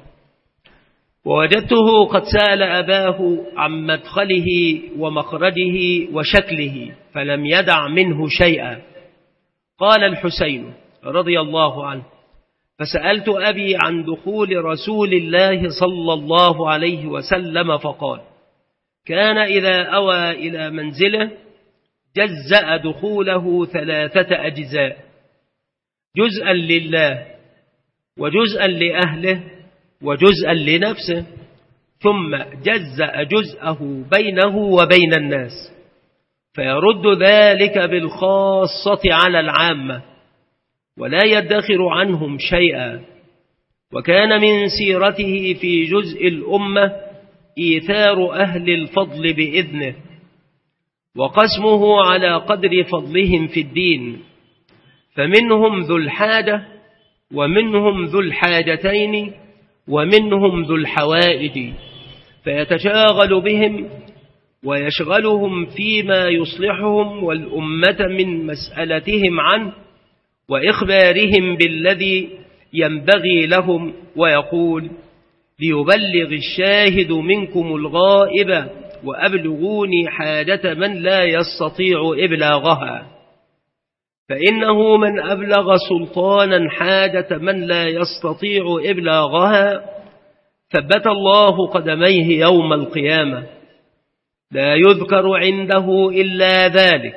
S1: ووجدته قد سأل أباه عن مدخله ومخرجه وشكله فلم يدع منه شيئا. قال الحسين رضي الله عنه: فسألت أبي عن دخول رسول الله صلى الله عليه وسلم فقال: كان إذا أوى إلى منزله جزأ دخوله 3 أجزاء، جزءا لله وجزءا لأهله وجزءا لنفسه، ثم جزأ جزءه بينه وبين الناس، فيرد ذلك بالخاصة على العامة ولا يدخر عنهم شيئا. وكان من سيرته في جزء الأمة إيثار أهل الفضل بإذنه وقسمه على قدر فضلهم في الدين، فمنهم ذو الحاجة ومنهم ذو الحاجتين ومنهم ذو الحوائج، فيتشاغل بهم ويشغلهم فيما يصلحهم والأمة من مسألتهم عنه وإخبارهم بالذي ينبغي لهم، ويقول: ليبلغ الشاهد منكم الغائب وأبلغوني حاجة من لا يستطيع إبلاغها، فإنه من أبلغ سلطانا حاجة من لا يستطيع إبلاغها ثبت الله قدميه يوم القيامة، لا يذكر عنده إلا ذلك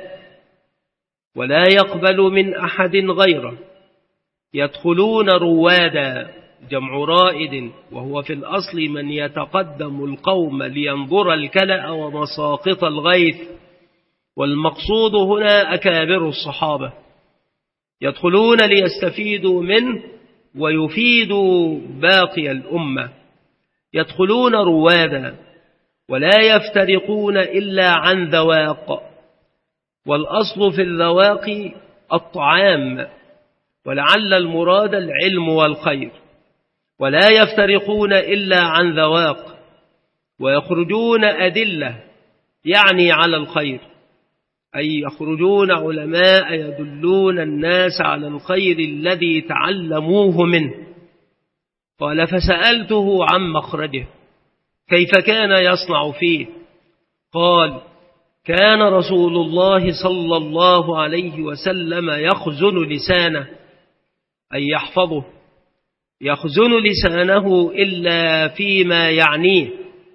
S1: ولا يقبل من أحد غيره. يدخلون روادا، جمع رائد، وهو في الأصل من يتقدم القوم لينظر الكلأ ومساقط الغيث، والمقصود هنا أكابر الصحابة. يدخلون ليستفيدوا منه ويفيدوا باقي الأمة. يدخلون روادا ولا يفترقون إلا عن ذواق، والأصل في الذواق الطعام، ولعل المراد العلم والخير. ولا يفترقون إلا عن ذواق، ويخرجون أدلة يعني على الخير، أي يخرجون علماء يدلون الناس على الخير الذي تعلموه منه. قال: فسألته عن مخرجه، كيف كان يصنع فيه؟ قال: كان رسول الله صلى الله عليه وسلم يخزن لسانه، أي يحفظه، يخزن لسانه إلا فيما يعنيه،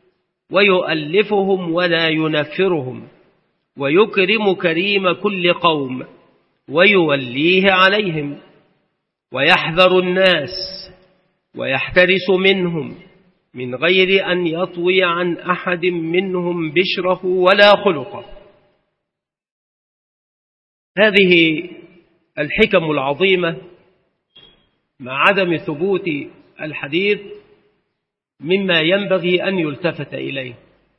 S1: ويؤلفهم ولا ينفرهم، ويكرم كريم كل قوم ويوليه عليهم، ويحذر الناس ويحترس منهم من غير أن يطوي عن أحد منهم بشره ولا خلقه. هذه الحكم العظيمة مع عدم ثبوت الحديث مما ينبغي أن يلتفت إليه،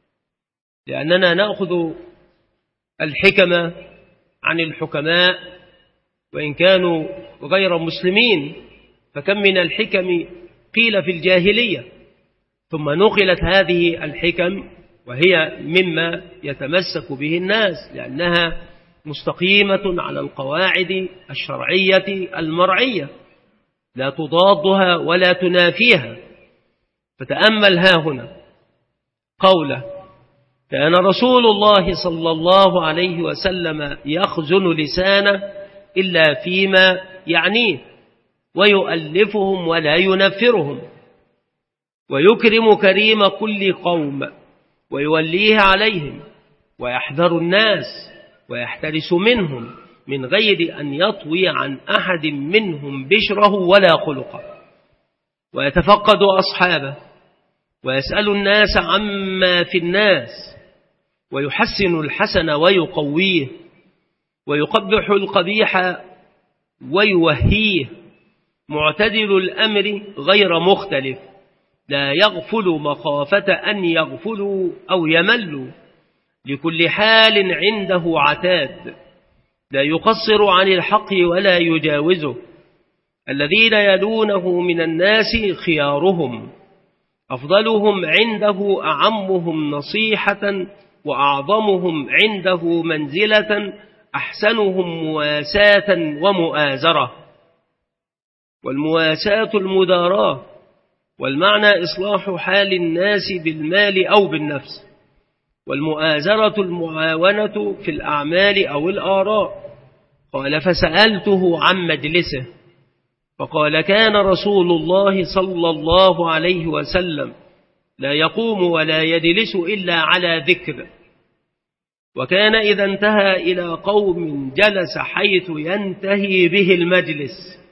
S1: لأننا نأخذ الحكم عن الحكماء وإن كانوا غير مسلمين، فكم من الحكم قيل في الجاهلية ثم نقلت هذه الحكم وهي مما يتمسك به الناس، لأنها مستقيمة على القواعد الشرعية المرعية لا تضادها ولا تنافيها. فتأمل ها هنا قوله: كان رسول الله صلى الله عليه وسلم يخزن لسانه إلا فيما يعنيه، ويؤلفهم ولا ينفرهم، ويكرم كريم كل قوم ويوليه عليهم، ويحذر الناس ويحترس منهم من غير أن يطوي عن أحد منهم بشره ولا خلقه، ويتفقد أصحابه ويسأل الناس عما في الناس، ويحسن الحسن ويقويه، ويقبح القبيح ويوهيه، معتدل الأمر غير مختلف، لا يغفل مخافة أن يغفلوا أو يملوا، لكل حال عنده عتاد، لا يقصر عن الحق ولا يجاوزه. الذين يلونه من الناس خيارهم، أفضلهم عنده أعمهم نصيحة، وأعظمهم عنده منزلة، أحسنهم مواساة ومؤازرة. والمواساة المداراة، والمعنى إصلاح حال الناس بالمال أو بالنفس، والمؤازرة المعاونة في الأعمال أو الآراء. قال: فسألته عن مجلسه، فقال: كان رسول الله صلى الله عليه وسلم لا يقوم ولا يجلس إلا على ذكر، وكان إذا انتهى إلى قوم جلس حيث ينتهي به المجلس،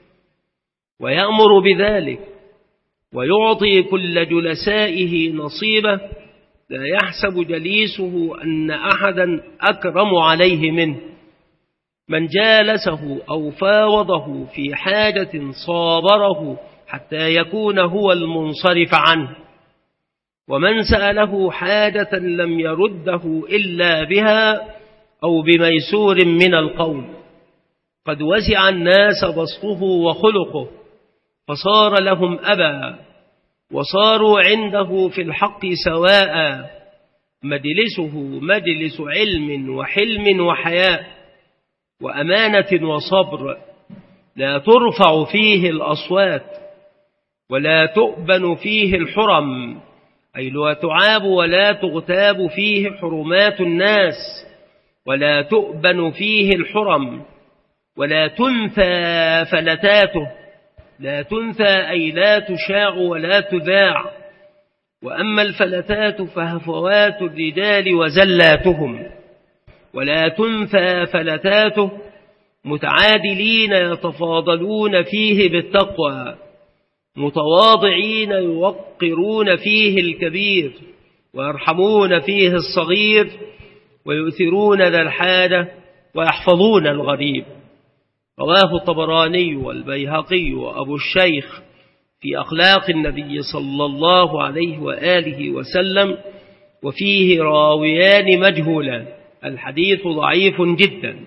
S1: ويأمر بذلك، ويعطي كل جلسائه نصيبه، لا يحسب جليسه أن أحدا أكرم عليه منه. من جالسه أو فاوضه في حاجة صابره حتى يكون هو المنصرف عنه، ومن سأله حاجة لم يرده إلا بها أو بميسور من القول. قد وسع الناس بسطه وخلقه، فصار لهم أبا، وصاروا عنده في الحق سواء، مجلسه مجلس علم وحلم وحياء وأمانة وصبر، لا ترفع فيه الأصوات ولا تؤبن فيه الحرم، أي لا تعاب ولا تغتاب فيه حرمات الناس، ولا تؤبن فيه الحرم، ولا تنثى فلتاته، لا تنثى أي لا تشاع ولا تذاع. وأما الفلتات فهفوات الرجال وزلاتهم، ولا تنثى فلتاته، متعادلين يتفاضلون فيه بالتقوى، متواضعين يوقرون فيه الكبير، ويرحمون فيه الصغير، ويؤثرون ذا الحاجة ويحفظون الغريب. رواه الطبراني والبيهقي وأبو الشيخ في أخلاق النبي صلى الله عليه وآله وسلم، وفيه راويان مجهولان، الحديث ضعيف جدا،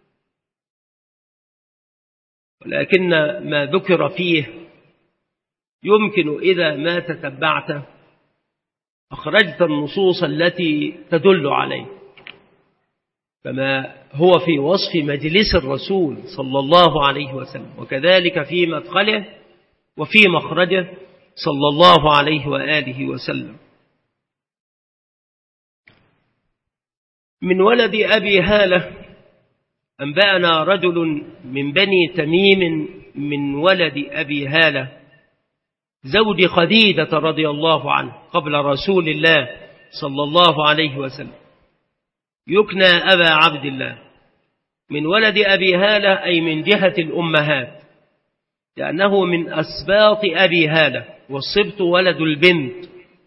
S1: ولكن ما ذكر فيه يمكن إذا ما تتبعت أخرجت النصوص التي تدل عليه، كما هو في وصف مجلس الرسول صلى الله عليه وسلم، وكذلك في مدخله وفي مخرجه صلى الله عليه وآله وسلم. من ولد أبي هالة أنبأنا رجل من بني تميم من ولد أبي هالة زوج خديجة رضي الله عنه قبل رسول الله صلى الله عليه وسلم، يكنى أبا عبد الله. من ولد أبي هالة أي من جهة الأمهات، لأنه من أسباط أبي هالة، والصبط ولد البنت.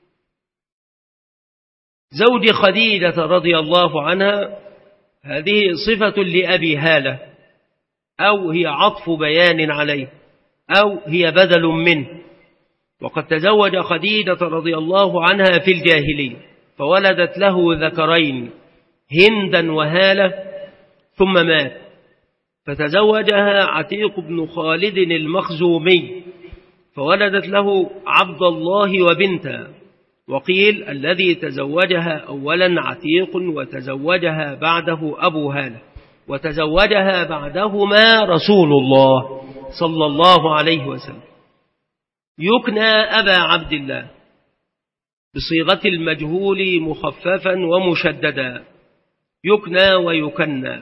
S1: زوج خديجة رضي الله عنها هذه صفة لأبي هالة، أو هي عطف بيان عليه، أو هي بدل منه. وقد تزوج خديجة رضي الله عنها في الجاهلية، فولدت له ذكرين هندا وهالة، ثم مات، فتزوجها عتيق بن خالد المخزومي، فولدت له عبد الله وبنتا. وقيل الذي تزوجها أولا عتيق، وتزوجها بعده أبو هالة، وتزوجها بعدهما رسول الله صلى الله عليه وسلم. يكنى أبا عبد الله بصيغة المجهول مخففا ومشددا، يكنى ويكنى.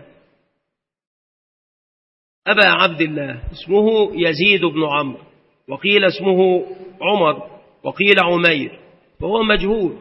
S1: أبا عبد الله اسمه يزيد بن عمرو، وقيل اسمه عمر، وقيل عمير، وهو مجهول.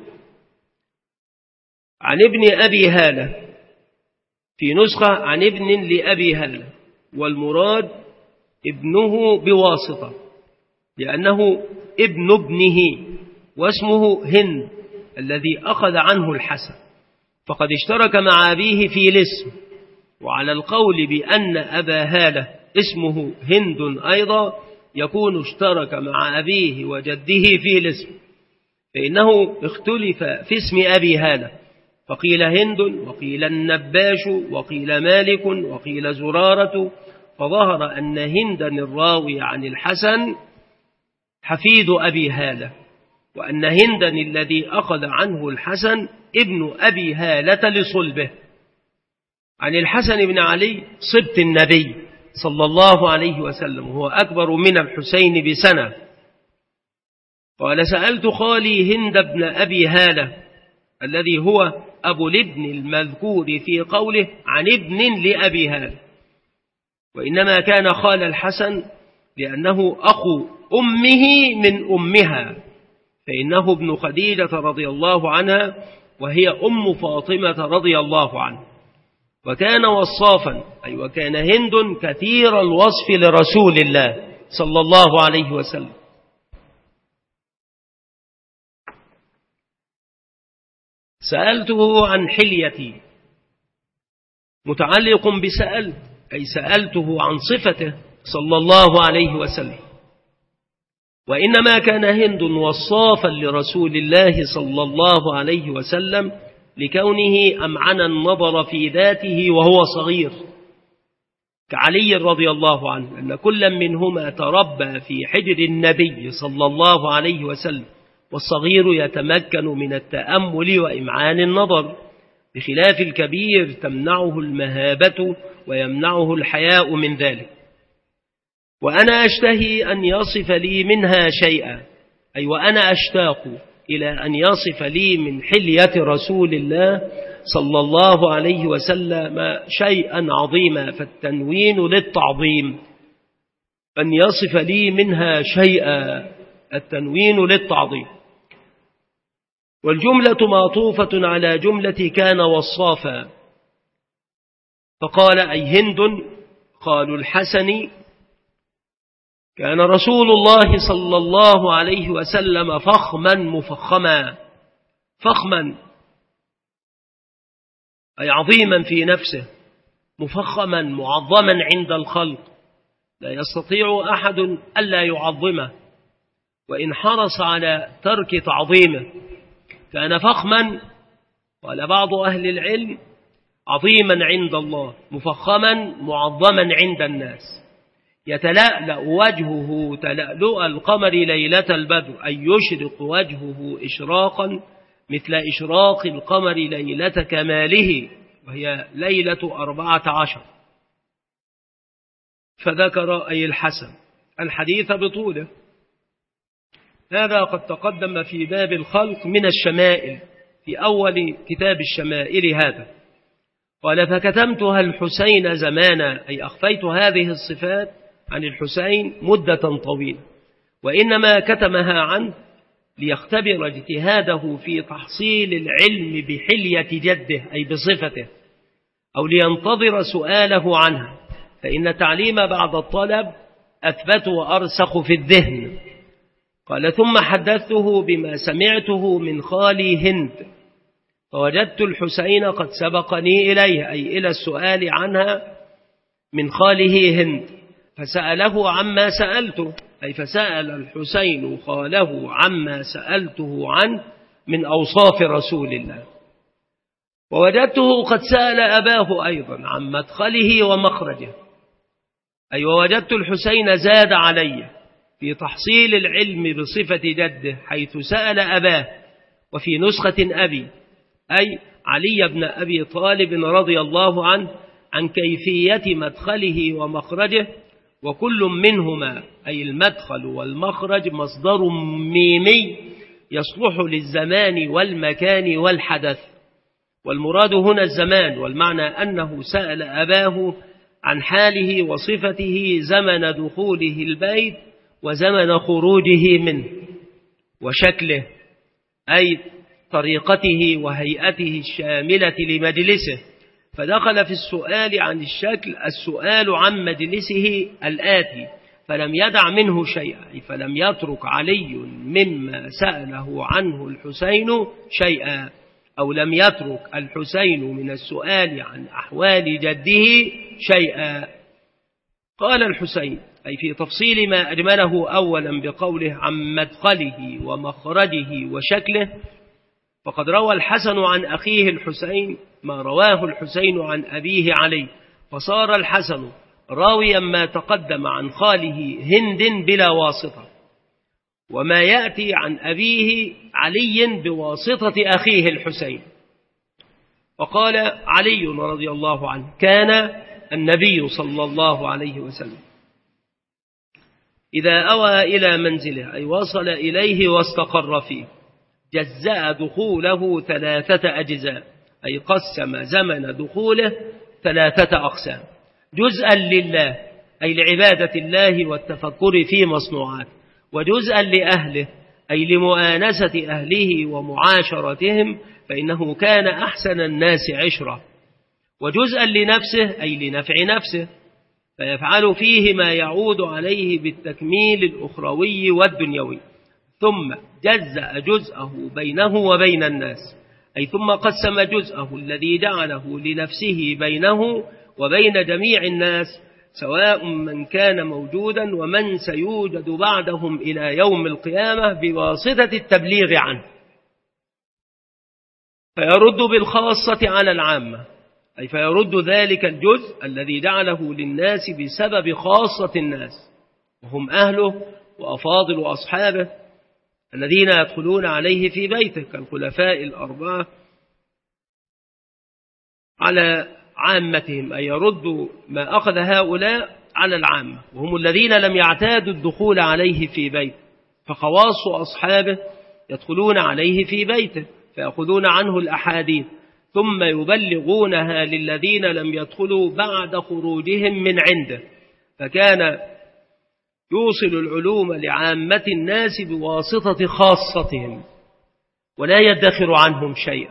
S1: عن ابن أبي هالة، في نسخة عن ابن لأبي هالة، والمراد ابنه بواسطة، لأنه ابن ابنه، واسمه هند الذي أخذ عنه الحسن، فقد اشترك مع أبيه في الاسم. وعلى القول بأن أبا هالة اسمه هند أيضا يكون اشترك مع أبيه وجده في الاسم، فإنه اختلف في اسم أبي هالة، فقيل هند، وقيل النباش، وقيل مالك، وقيل زرارة، فظهر أن هندا الراوي عن الحسن حفيد أبي هالة، وأن هندا الذي أخذ عنه الحسن ابن أبي هالة لصلبه. عن الحسن بن علي صبت النبي صلى الله عليه وسلم، وهو أكبر من الحسين بسنة. قال: سألت خالي هند بن أبي هالة الذي هو أبو الابن المذكور في قوله عن ابن لأبي هالة، وإنما كان خال الحسن لأنه أخو أمه من أمها، فإنه ابن خديجة رضي الله عنها، وهي أم فاطمة رضي الله عنها. وكان وصافا، أي وكان هند كثير الوصف لرسول الله صلى الله عليه وسلم. سألته عن حليتي، متعلق بسأل، أي سألته عن صفته صلى الله عليه وسلم. وإنما كان هند وصافا لرسول الله صلى الله عليه وسلم لكونه أمعن النظر في ذاته وهو صغير، كعلي رضي الله عنه أن كل منهما تربى في حجر النبي صلى الله عليه وسلم، والصغير يتمكن من التأمل وإمعان النظر، بخلاف الكبير تمنعه المهابة ويمنعه الحياء من ذلك. وأنا أشتهي أن يصف لي منها شيئا، أي وأنا أشتاق إلى أن يصف لي من حلية رسول الله صلى الله عليه وسلم شيئا عظيما، فالتنوين للتعظيم، أن يصف لي منها شيئا، التنوين للتعظيم. والجملة معطوفة على جملة كان وصافا، فقال أي هند. قالوا الحسن كان رسول الله صلى الله عليه وسلم فخما مفخما، فخما أي عظيما في نفسه، مفخما معظما عند الخلق، لا يستطيع أحد ألا يعظمه وإن حرص على ترك تعظيمه. كان فخما، قال بعض أهل العلم عظيما عند الله، مفخما معظما عند الناس، يتلألأ وجهه تلألؤ القمر ليلة البدر، أي يشرق وجهه إشراقا مثل إشراق القمر ليلة كماله، وهي ليلة 14. فذكر أي الحسن الحديث بطوله. هذا قد تقدم في باب الخلق من الشمائل في أول كتاب الشمائل هذا. قال فكتمتها الحسين زمانا، أي أخفيت هذه الصفات عن الحسين مدة طويلة، وإنما كتمها عنه ليختبر اجتهاده في تحصيل العلم بحلية جده أي بصفته، أو لينتظر سؤاله عنها، فإن تعليم بعد الطلب أثبت وأرسخ في الذهن. قال ثم حدثته بما سمعته من خالي هند، فوجدت الحسين قد سبقني إليه، أي إلى السؤال عنها من خاله هند، فسأله عما سألته، أي فسأل الحسين خاله عما سألته عنه من أوصاف رسول الله. ووجدته قد سأل أباه أيضا عن مدخله ومخرجه، أي ووجدت الحسين زاد علي في تحصيل العلم بصفة جده، حيث سأل أباه، وفي نسخة أبي أي علي بن أبي طالب رضي الله عنه عن كيفية مدخله ومخرجه، وكل منهما أي المدخل والمخرج مصدر ميمي يصلح للزمان والمكان والحدث، والمراد هنا الزمان، والمعنى أنه سأل أباه عن حاله وصفته زمن دخوله البيت وزمن خروجه منه، وشكله أي طريقته وهيئته الشاملة لمجلسه، فدخل في السؤال عن الشكل السؤال عن مجلسه الآتي، فلم يدع منه شيئا، فلم يترك علي مما سأله عنه الحسين شيئا، أو لم يترك الحسين من السؤال عن أحوال جده شيئا. قال الحسين أي في تفصيل ما أجمله أولا بقوله عن مدخله ومخرجه وشكله، فقد روى الحسن عن أخيه الحسين ما رواه الحسين عن أبيه علي، فصار الحسن راويا ما تقدم عن خاله هند بلا واسطة، وما يأتي عن أبيه علي بواسطة أخيه الحسين. وقال علي رضي الله عنه كان النبي صلى الله عليه وسلم إذا أوى إلى منزله أي وصل إليه واستقر فيه جزأ دخوله 3 أجزاء، أي قسم زمن دخوله 3 أقسام: جزءا لله أي لعبادة الله والتفكر في مصنوعاته، وجزءا لأهله أي لمؤانسة أهله ومعاشرتهم فإنه كان أحسن الناس عشرة، وجزءا لنفسه أي لنفع نفسه فيفعل فيه ما يعود عليه بالتكميل الأخروي والدنيوي، ثم جزأ جزءه بينه وبين الناس، أي ثم قسم جزءه الذي جعله لنفسه بينه وبين جميع الناس، سواء من كان موجودا ومن سيوجد بعدهم إلى يوم القيامة بواسطة التبليغ عنه، فيرد بالخاصة على العامة، أي فيرد ذلك الجزء الذي جعله للناس بسبب خاصة الناس، وهم أهله وأفاضل وأصحابه الذين يدخلون عليه في بيته كالخلفاء الأربعة على عامتهم، أي يرد ما أخذ هؤلاء على العامة، وهم الذين لم يعتادوا الدخول عليه في بيته، فخواص أصحابه يدخلون عليه في بيته فيأخذون عنه الأحاديث ثم يبلغونها للذين لم يدخلوا بعد خروجهم من عنده، فكان يوصل العلوم لعامة الناس بواسطة خاصتهم ولا يدخر عنهم شيئا،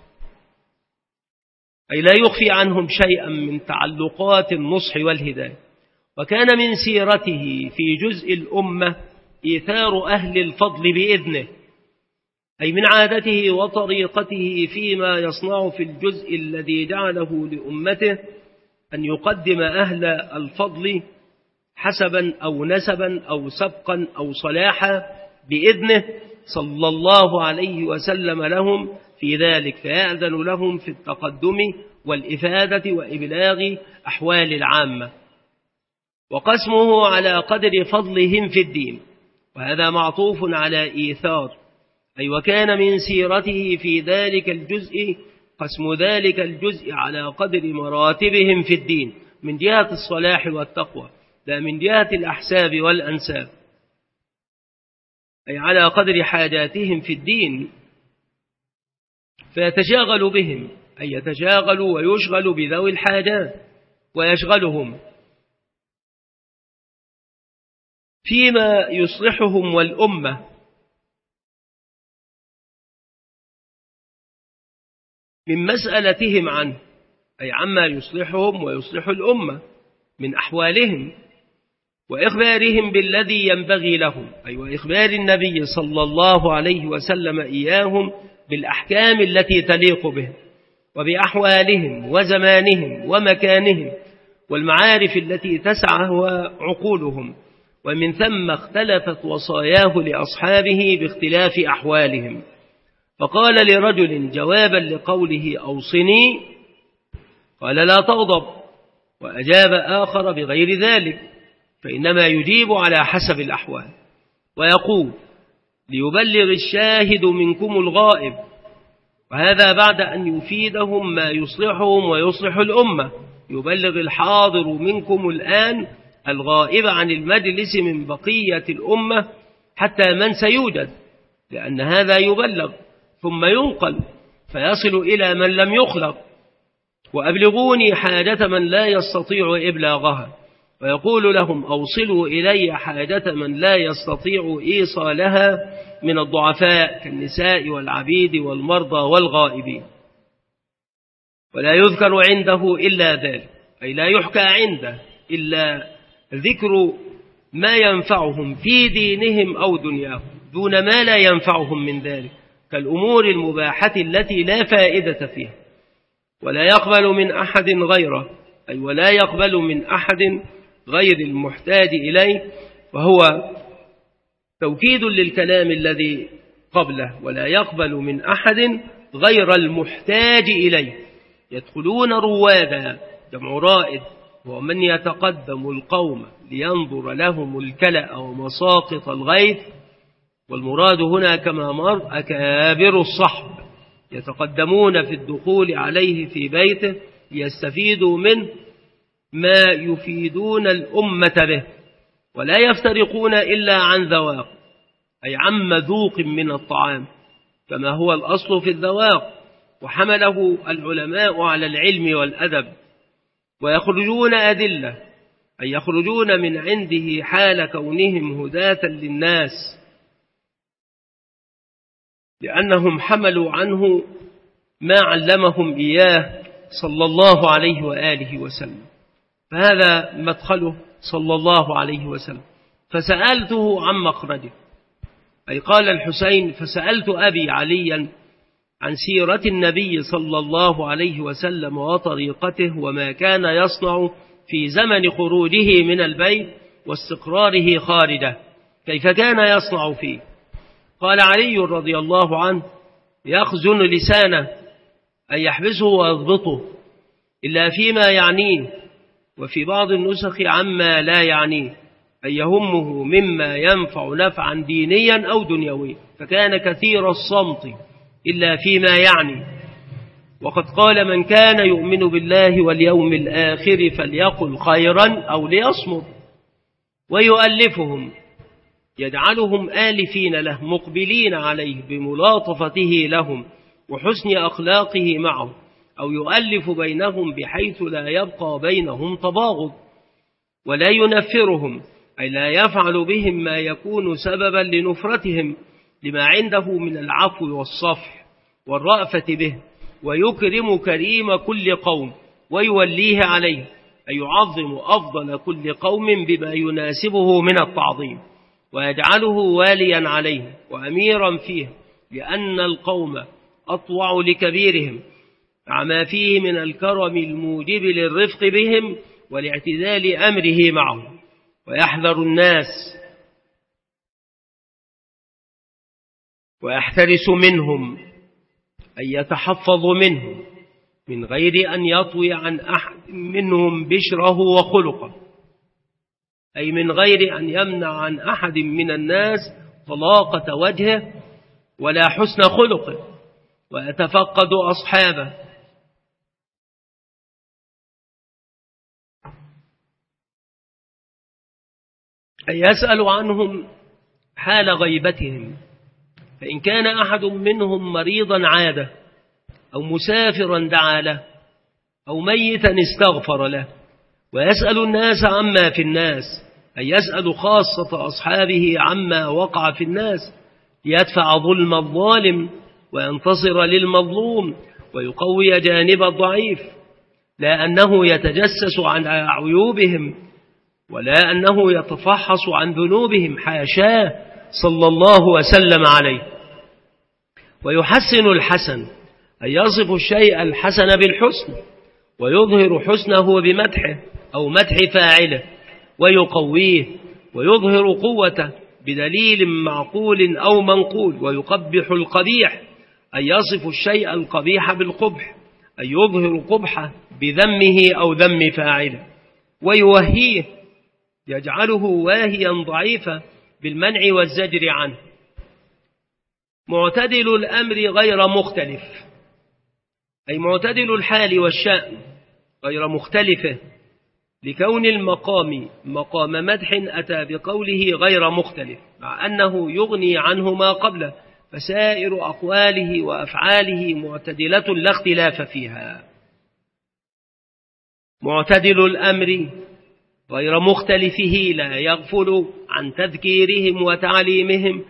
S1: أي لا يخفي عنهم شيئا من تعلقات النصح والهداية. وكان من سيرته في جزء الأمة إيثار أهل الفضل بإذنه، أي من عادته وطريقته فيما يصنع في الجزء الذي جعله لأمته أن يقدم أهل الفضل حسبا أو نسبا أو سبقا أو صلاحا بإذنه صلى الله عليه وسلم لهم في ذلك، فيأذن لهم في التقدم والإفادة وإبلاغ أحوال العامة، وقسمه على قدر فضلهم في الدين، وهذا معطوف على إيثار، أي وكان من سيرته في ذلك الجزء قسم ذلك الجزء على قدر مراتبهم في الدين من جهة الصلاح والتقوى، لا من جهة الأحساب والأنساب، أي على قدر حاجاتهم في الدين، فيتشاغل بهم، أي يتشاغل ويشغل بذوي الحاجات ويشغلهم فيما يصلحهم والأمة من مسألتهم عنه، أي عما يصلحهم ويصلح الأمة من أحوالهم، وإخبارهم بالذي ينبغي لهم، أي وإخبار النبي صلى الله عليه وسلم إياهم بالأحكام التي تليق بهم وبأحوالهم وزمانهم ومكانهم والمعارف التي تسعها عقولهم، ومن ثم اختلفت وصاياه لأصحابه باختلاف أحوالهم. فقال لرجل جوابا لقوله أوصني، قال لا تغضب، وأجاب آخر بغير ذلك، فإنما يجيب على حسب الأحوال، ويقول ليبلغ الشاهد منكم الغائب، وهذا بعد أن يفيدهم ما يصلحهم ويصلح الأمة، يبلغ الحاضر منكم الآن الغائب عن المجلس من بقية الأمة حتى من سيوجد، لأن هذا يبلغ ثم ينقل فيصل إلى من لم يخلق، وأبلغوني حاجة من لا يستطيع إبلاغها، ويقول لهم أوصلوا إلي حاجة من لا يستطيع إيصالها من الضعفاء كالنساء والعبيد والمرضى والغائبين، ولا يذكر عنده إلا ذلك، أي لا يحكى عنده إلا ذكر ما ينفعهم في دينهم أو دنياهم دون ما لا ينفعهم من ذلك كالأمور المباحة التي لا فائدة فيها، ولا يقبل من أحد غيره، أي ولا يقبل من أحد غير المحتاج إليه، وهو توكيد للكلام الذي قبله، ولا يقبل من أحد غير المحتاج إليه. يدخلون روادا، جمع رائد، ومن يتقدم القوم لينظر لهم الكلأ ومساقط الغيث، والمراد هنا كما مر أكابر الصحب يتقدمون في الدخول عليه في بيته ليستفيدوا منه ما يفيدون الأمة به، ولا يفترقون إلا عن ذواق، أي عن ذوق من الطعام كما هو الأصل في الذواق، وحمله العلماء على العلم والأدب، ويخرجون أدلة، أي يخرجون من عنده حال كونهم هداة للناس، لأنهم حملوا عنه ما علمهم إياه صلى الله عليه وآله وسلم، فهذا مدخله صلى الله عليه وسلم. فسألته عن مخرجه، أي قال الحسين فسألت أبي عليا عن سيرة النبي صلى الله عليه وسلم وطريقته وما كان يصنع في زمن خروجه من البيت واستقراره خارجه، كيف كان يصنع فيه؟ قال علي رضي الله عنه يخزن لسانه، أي يحبسه ويضبطه، إلا فيما يعنيه، وفي بعض النسخ عما لا يعنيه، أي يهمه مما ينفع نفعا دينيا أو دنيويا، فكان كثير الصمت إلا فيما يعني. وقد قال: من كان يؤمن بالله واليوم الآخر فليقل خيرا أو ليصمت. ويؤلفهم، يجعلهم آلفين له مقبلين عليه بملاطفته لهم وحسن أخلاقه معه، أو يؤلف بينهم بحيث لا يبقى بينهم تباغض، ولا ينفرهم، أي لا يفعل بهم ما يكون سببا لنفرتهم لما عنده من العفو والصفح والرأفة به، ويكرم كريم كل قوم ويوليه عليه، أي يعظم أفضل كل قوم بما يناسبه من التعظيم، ويجعله واليا عليه وأميرا فيه، لأن القوم أطوع لكبيرهم مع ما فيه من الكرم الموجب للرفق بهم والاعتدال أمره معهم. ويحذر الناس ويحترس منهم، أن يتحفظ منهم من غير أن يطوي عن أحد منهم بشره وخلقه، أي من غير أن يمنع عن أحد من الناس طلاقة وجهه ولا حسن خلقه، ويتفقد أصحابه، أي يسأل عنهم حال غيبتهم، فإن كان أحد منهم مريضا عاده، أو مسافرا دعا له، أو ميتا استغفر له. ويسأل الناس عما في الناس، أي يسأل خاصة أصحابه عما وقع في الناس، ليدفع ظلم الظالم وينتصر للمظلوم ويقوي جانب الضعيف، لا أنه يتجسس عن عيوبهم ولا أنه يتفحص عن ذنوبهم، حاشاه صلى الله وسلم عليه. ويحسن الحسن، أي يصف الشيء الحسن بالحسن، ويظهر حسنه بمدحه أو مدح فاعله، ويقويه ويظهر قوته بدليل معقول أو منقول، ويقبح القبيح، أي يصف الشيء القبيح بالقبح، أي يظهر قبحه بذمه أو ذم فاعله. ويوهيه، يجعله واهيا ضعيفا بالمنع والزجر عنه. معتدل الأمر غير مختلف، أي معتدل الحال والشأن غير مختلفه، لكون المقام مقام مدح أتى بقوله غير مختلف، مع أنه يغني عنه ما قبله، فسائر أقواله وأفعاله معتدلة لا اختلاف فيها. معتدل الأمر غير مختلفه لا يغفل عن تذكيرهم وتعليمهم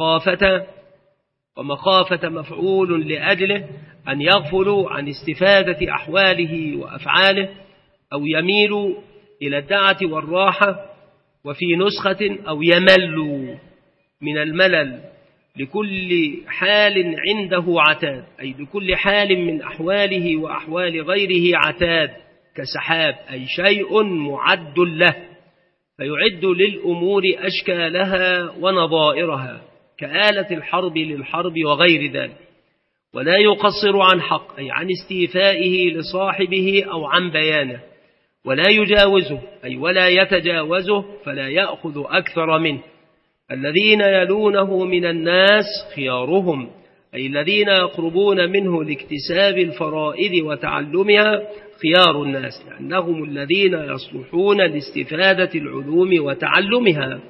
S1: ومخافة مفعول لأجله أن يغفلوا عن استفادة أحواله وأفعاله، أو يميلوا إلى الدعة والراحة. وفي نسخة أو يملوا من الملل، لكل حال عنده عتاد، أي لكل حال من أحواله وأحوال غيره عتاد كسحاب، أي شيء معد له، فيعد للأمور أشكالها ونظائرها كآلة الحرب للحرب وغير ذلك، ولا يقصر عن حق، أي عن استيفائه لصاحبه أو عن بيانه، ولا يجاوزه، أي ولا يتجاوزه، فلا يأخذ أكثر منه. الذين يلونه من الناس خيارهم، أي الذين يقربون منه لاكتساب الفرائض وتعلمها خيار الناس، لأنهم الذين يصلحون لاستفادة العلوم وتعلمها.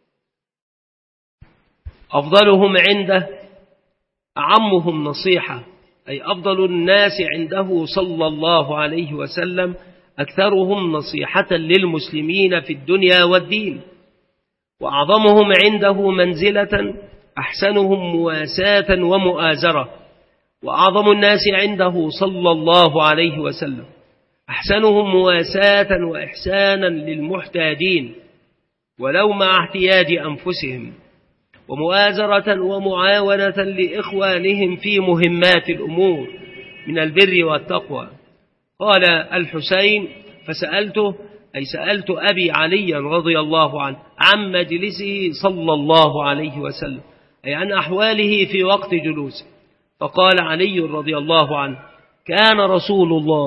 S1: أفضلهم عنده أعمهم نصيحة، أي أفضل الناس عنده صلى الله عليه وسلم أكثرهم نصيحة للمسلمين في الدنيا والدين، وأعظمهم عنده منزلة أحسنهم مواساة ومؤازرة. وأعظم الناس عنده صلى الله عليه وسلم أحسنهم مواساة وإحسانا للمحتاجين ولو مع احتياج أنفسهم، ومؤازرة ومعاونة لإخوانهم في مهمات الأمور من البر والتقوى. قال الحسين: فسألته، أي سألت أبي علي رضي الله عنه عن مجلسه صلى الله عليه وسلم، أي عن أحواله في وقت جلوسه، فقال علي رضي الله عنه: كان رسول الله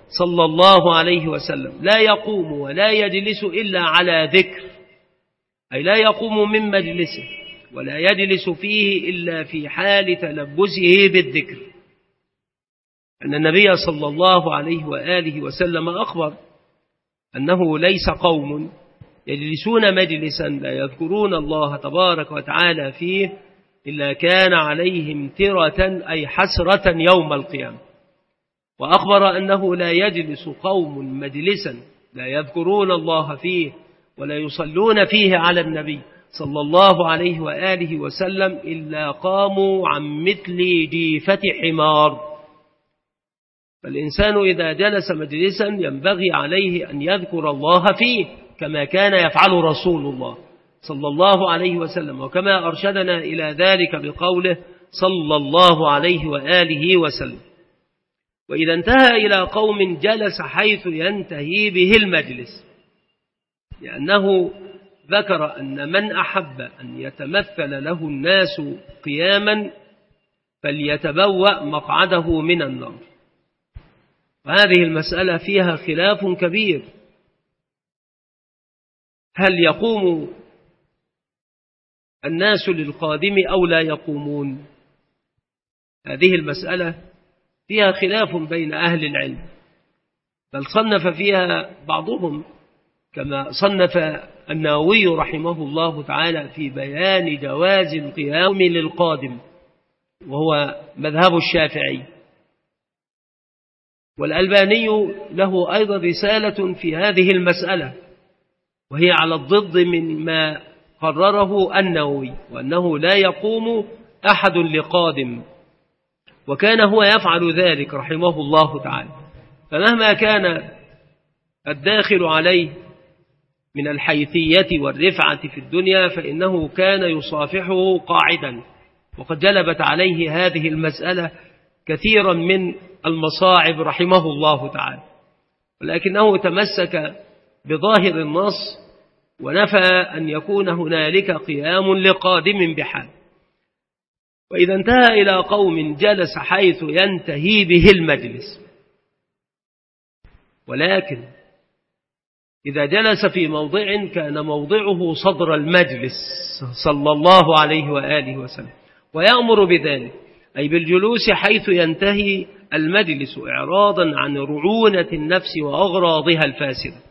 S1: صلى الله عليه وسلم لا يقوم ولا يجلس إلا على ذكر، أي لا يقوم من مجلسه ولا يجلس فيه إلا في حال تلبسه بالذكر. أن النبي صلى الله عليه وآله وسلم أخبر أنه ليس قوم يجلسون مجلسا لا يذكرون الله تبارك وتعالى فيه إلا كان عليهم ترة أي حسرة يوم القيامة. وأخبر أنه لا يجلس قوم مجلسا لا يذكرون الله فيه ولا يصلون فيه على النبي صلى الله عليه وآله وسلم إلا قاموا عن مثل جيفة حمار. فالإنسان إذا جلس مجلسا ينبغي عليه أن يذكر الله فيه كما كان يفعل رسول الله صلى الله عليه وسلم، وكما أرشدنا إلى ذلك بقوله صلى الله عليه وآله وسلم. وإذا انتهى إلى قوم جلس حيث ينتهي به المجلس، لأنه ذكر أن من أحب أن يتمثل له الناس قياما فليتبوأ مقعده من النار. وهذه المسألة فيها خلاف كبير، هل يقوم الناس للقادم أو لا يقومون؟ هذه المسألة فيها خلاف بين أهل العلم، بل صنف فيها بعضهم كما صنف النووي رحمه الله تعالى في بيان جواز القيام للقادم، وهو مذهب الشافعي. والألباني له أيضا رسالة في هذه المسألة، وهي على الضد من ما قرره النووي، وأنه لا يقوم أحد لقادم، وكان هو يفعل ذلك رحمه الله تعالى. فمهما كان الداخل عليه من الحيثية والرفعة في الدنيا فإنه كان يصافحه قاعدا، وقد جلبت عليه هذه المسألة كثيرا من المصاعب رحمه الله تعالى، ولكنه تمسك بظاهر النص ونفى أن يكون هنالك قيام لقادم بحال. وإذا انتهى إلى قوم جلس حيث ينتهي به المجلس، ولكن إذا جلس في موضع كان موضعه صدر المجلس صلى الله عليه وآله وسلم، ويأمر بذلك أي بالجلوس حيث ينتهي المجلس إعراضا عن رعونة النفس وأغراضها الفاسدة.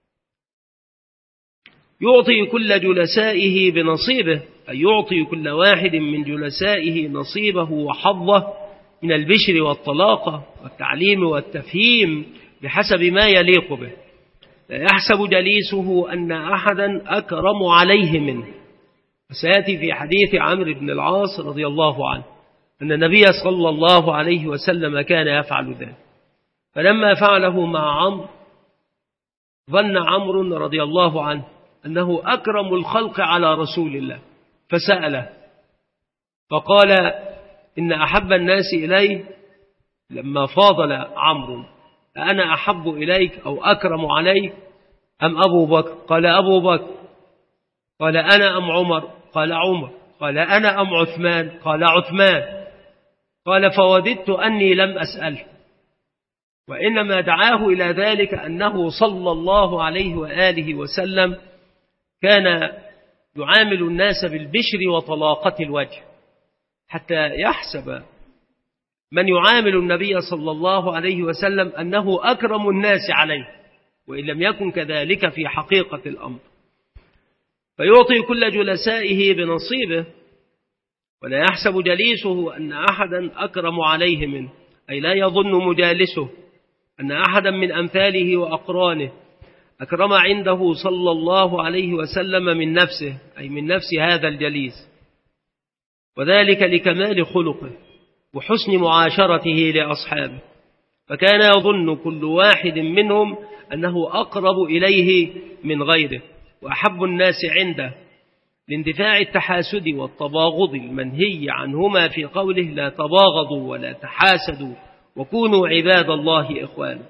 S1: يعطي كل جلسائه بنصيبه، أي يعطي كل واحد من جلسائه نصيبه وحظه من البشر والطلاقة والتعليم والتفهيم بحسب ما يليق به. لا يحسب جليسه أن أحدا أكرم عليه منه. وسيأتي في حديث عمرو بن العاص رضي الله عنه أن النبي صلى الله عليه وسلم كان يفعل ذلك، فلما فعله مع عمرو ظن عمرو رضي الله عنه أنه أكرم الخلق على رسول الله، فسأله فقال إن أحب الناس إليه لما فاضل عمرو أنا أحب إليك أو أكرم عليك أم أبو بكر؟ قال أبو بكر. قال أنا أم عمر؟ قال عمر. قال أنا أم عثمان؟ قال عثمان. قال فوددت أني لم أسأله، وإنما دعاه إلى ذلك أنه صلى الله عليه وآله وسلم كان يعامل الناس بالبشر وطلاقة الوجه، حتى يحسب من يعامل النبي صلى الله عليه وسلم أنه أكرم الناس عليه، وإن لم يكن كذلك في حقيقة الأمر. فيعطي كل جلسائه بنصيبه، ولا يحسب جليسه أن أحدا أكرم عليه منه، أي لا يظن مجالسه أن أحدا من أمثاله وأقرانه أكرم عنده صلى الله عليه وسلم من نفسه، أي من نفس هذا الجليس، وذلك لكمال خلقه وحسن معاشرته لأصحابه. فكان يظن كل واحد منهم أنه أقرب إليه من غيره وأحب الناس عنده، لاندفاع التحاسد والتباغض المنهي عنهما في قوله لا تباغضوا ولا تحاسدوا وكونوا عباد الله إخوانا.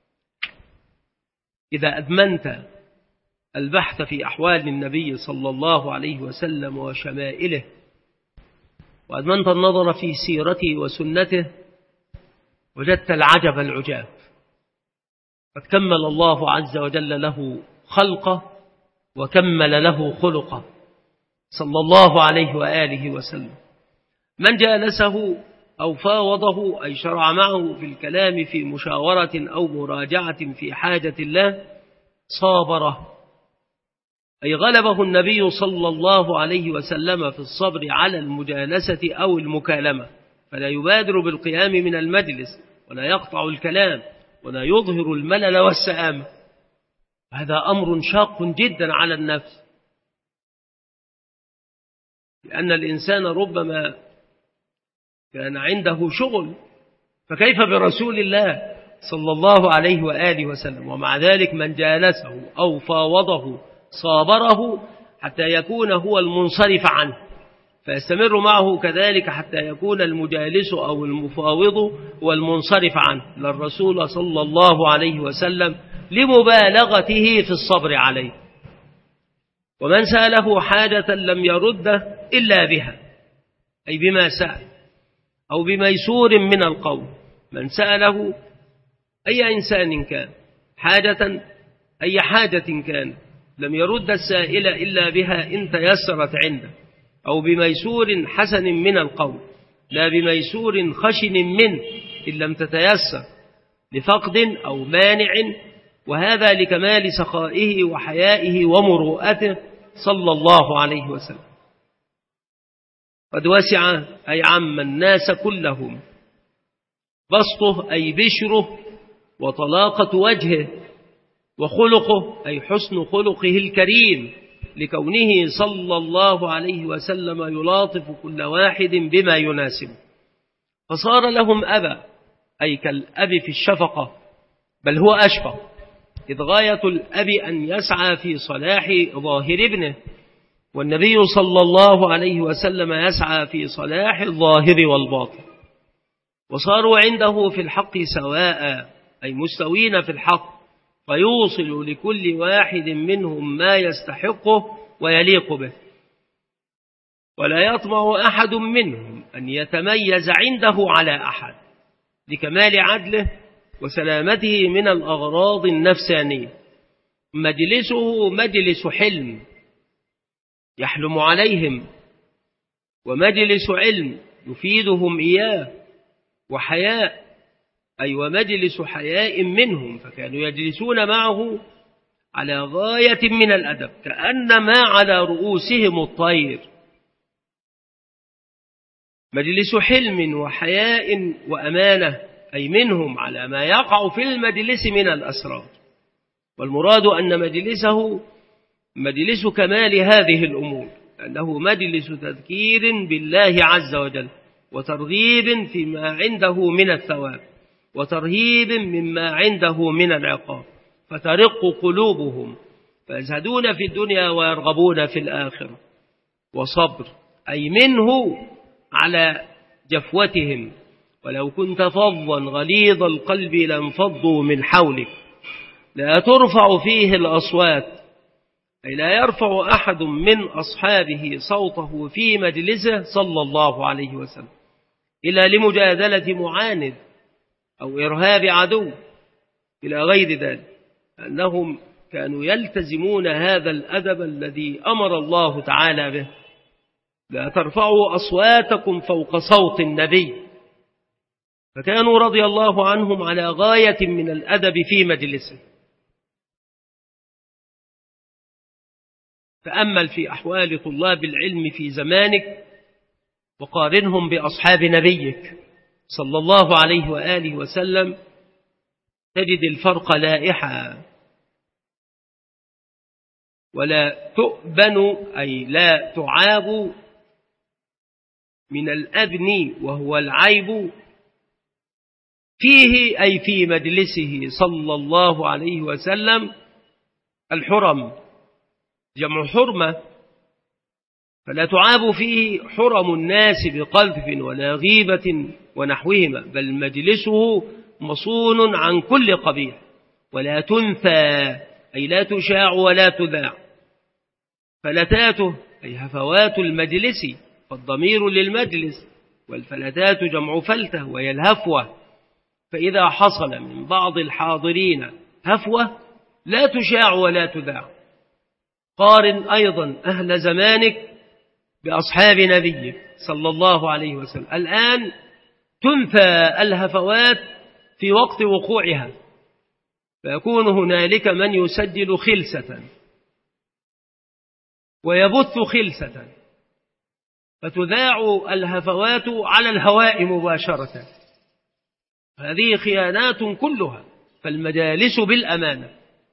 S1: إذا أدمنت البحث في أحوال النبي صلى الله عليه وسلم وشمائله، وأدمنت النظر في سيرته وسنته، وجدت العجب العجاب. قد كمل الله عز وجل له خلقه وكمل له خلقه صلى الله عليه وآله وسلم. من جالسه أو فاوضه أي شرع معه في الكلام في مشاورة أو مراجعة في حاجة الله صابره، أي غلبه النبي صلى الله عليه وسلم في الصبر على المجالسة أو المكالمة، فلا يبادر بالقيام من المجلس ولا يقطع الكلام ولا يظهر الملل والسآمة. هذا أمر شاق جدا على النفس، لأن الإنسان ربما كان عنده شغل، فكيف برسول الله صلى الله عليه وآله وسلم؟ ومع ذلك من جالسه أو فاوضه صابره حتى يكون هو المنصرف عنه، فيستمر معه كذلك حتى يكون المجالس أو المفاوض والمنصرف عنه للرسول صلى الله عليه وسلم لمبالغته في الصبر عليه. ومن سأله حاجة لم يرد إلا بها، أي بما سأل أو بميسور من القول. من سأله أي إنسان كان حاجة، أي حاجة كان، لم يرد السائل إلا بها إن تيسرت عنده، أو بميسور حسن من القول، لا بميسور خشن منه إن لم تتيسر لفقد أو مانع، وهذا لكمال سخائه وحيائه ومروءته صلى الله عليه وسلم. قد وسع أي عم الناس كلهم بسطه أي بشره وطلاقة وجهه، وخلقه أي حسن خلقه الكريم، لكونه صلى الله عليه وسلم يلاطف كل واحد بما يناسبه، فصار لهم أبا أي كالأب في الشفقة، بل هو أشفق، إذ غاية الأب أن يسعى في صلاح ظاهر ابنه، والنبي صلى الله عليه وسلم يسعى في صلاح الظاهر والباطن. وصاروا عنده في الحق سواء أي مستوين في الحق، فيوصل لكل واحد منهم ما يستحقه ويليق به، ولا يطمع أحد منهم أن يتميز عنده على أحد، لكمال عدله وسلامته من الأغراض النفسانية. مجلسه مجلس حلم يحلم عليهم، ومجلس علم يفيدهم إياه، وحياء أي ومجلس حياء منهم، فكانوا يجلسون معه على غاية من الأدب كأنما على رؤوسهم الطير. مجلس حلم وحياء وأمانة أي منهم على ما يقع في المجلس من الأسرار، والمراد أن مجلسه مجلس كمال هذه الأمور، أنه مجلس تذكير بالله عز وجل، وترغيب فيما عنده من الثواب، وترهيب مما عنده من العقاب، فترق قلوبهم فيزهدون في الدنيا ويرغبون في الآخرة. وصبر أي منه على جفوتهم، ولو كنت فظا غليظ القلب لانفضوا من حولك. لا ترفع فيه الأصوات أي لا يرفع أحد من أصحابه صوته في مجلسه صلى الله عليه وسلم إلا لمجادلة معاند أو إرهاب عدو إلى غير ذلك، أنهم كانوا يلتزمون هذا الأدب الذي أمر الله تعالى به: لا ترفعوا أصواتكم فوق صوت النبي. فكانوا رضي الله عنهم على غاية من الأدب في مجلسه. تأمل في أحوال طلاب العلم في زمانك وقارنهم بأصحاب نبيك صلى الله عليه وآله وسلم، تجد الفرق لائحا، ولا تؤبن أي لا تعاب من الأبن وهو العيب فيه أي في مجلسه صلى الله عليه وسلم. الحرم جمع حرمة، فلا تعاب فيه حرم الناس بقذف ولا غيبة ونحوهما، بل مجلسه مصون عن كل قبيح. ولا تنثى أي لا تشاع ولا تذاع. فلتاته أي هفوات المجلس، فالضمير للمجلس، والفلتات جمع فلته وهي الهفوة. فإذا حصل من بعض الحاضرين هفوة لا تشاع ولا تذاع. قارن أيضا أهل زمانك بأصحاب نبيك صلى الله عليه وسلم. الآن تنفى الهفوات في وقت وقوعها، فيكون هنالك من يسجل خلسة ويبث خلسة، فتذاع الهفوات على الهواء مباشرة. هذه خيانات كلها. فالمجالس بالأمانة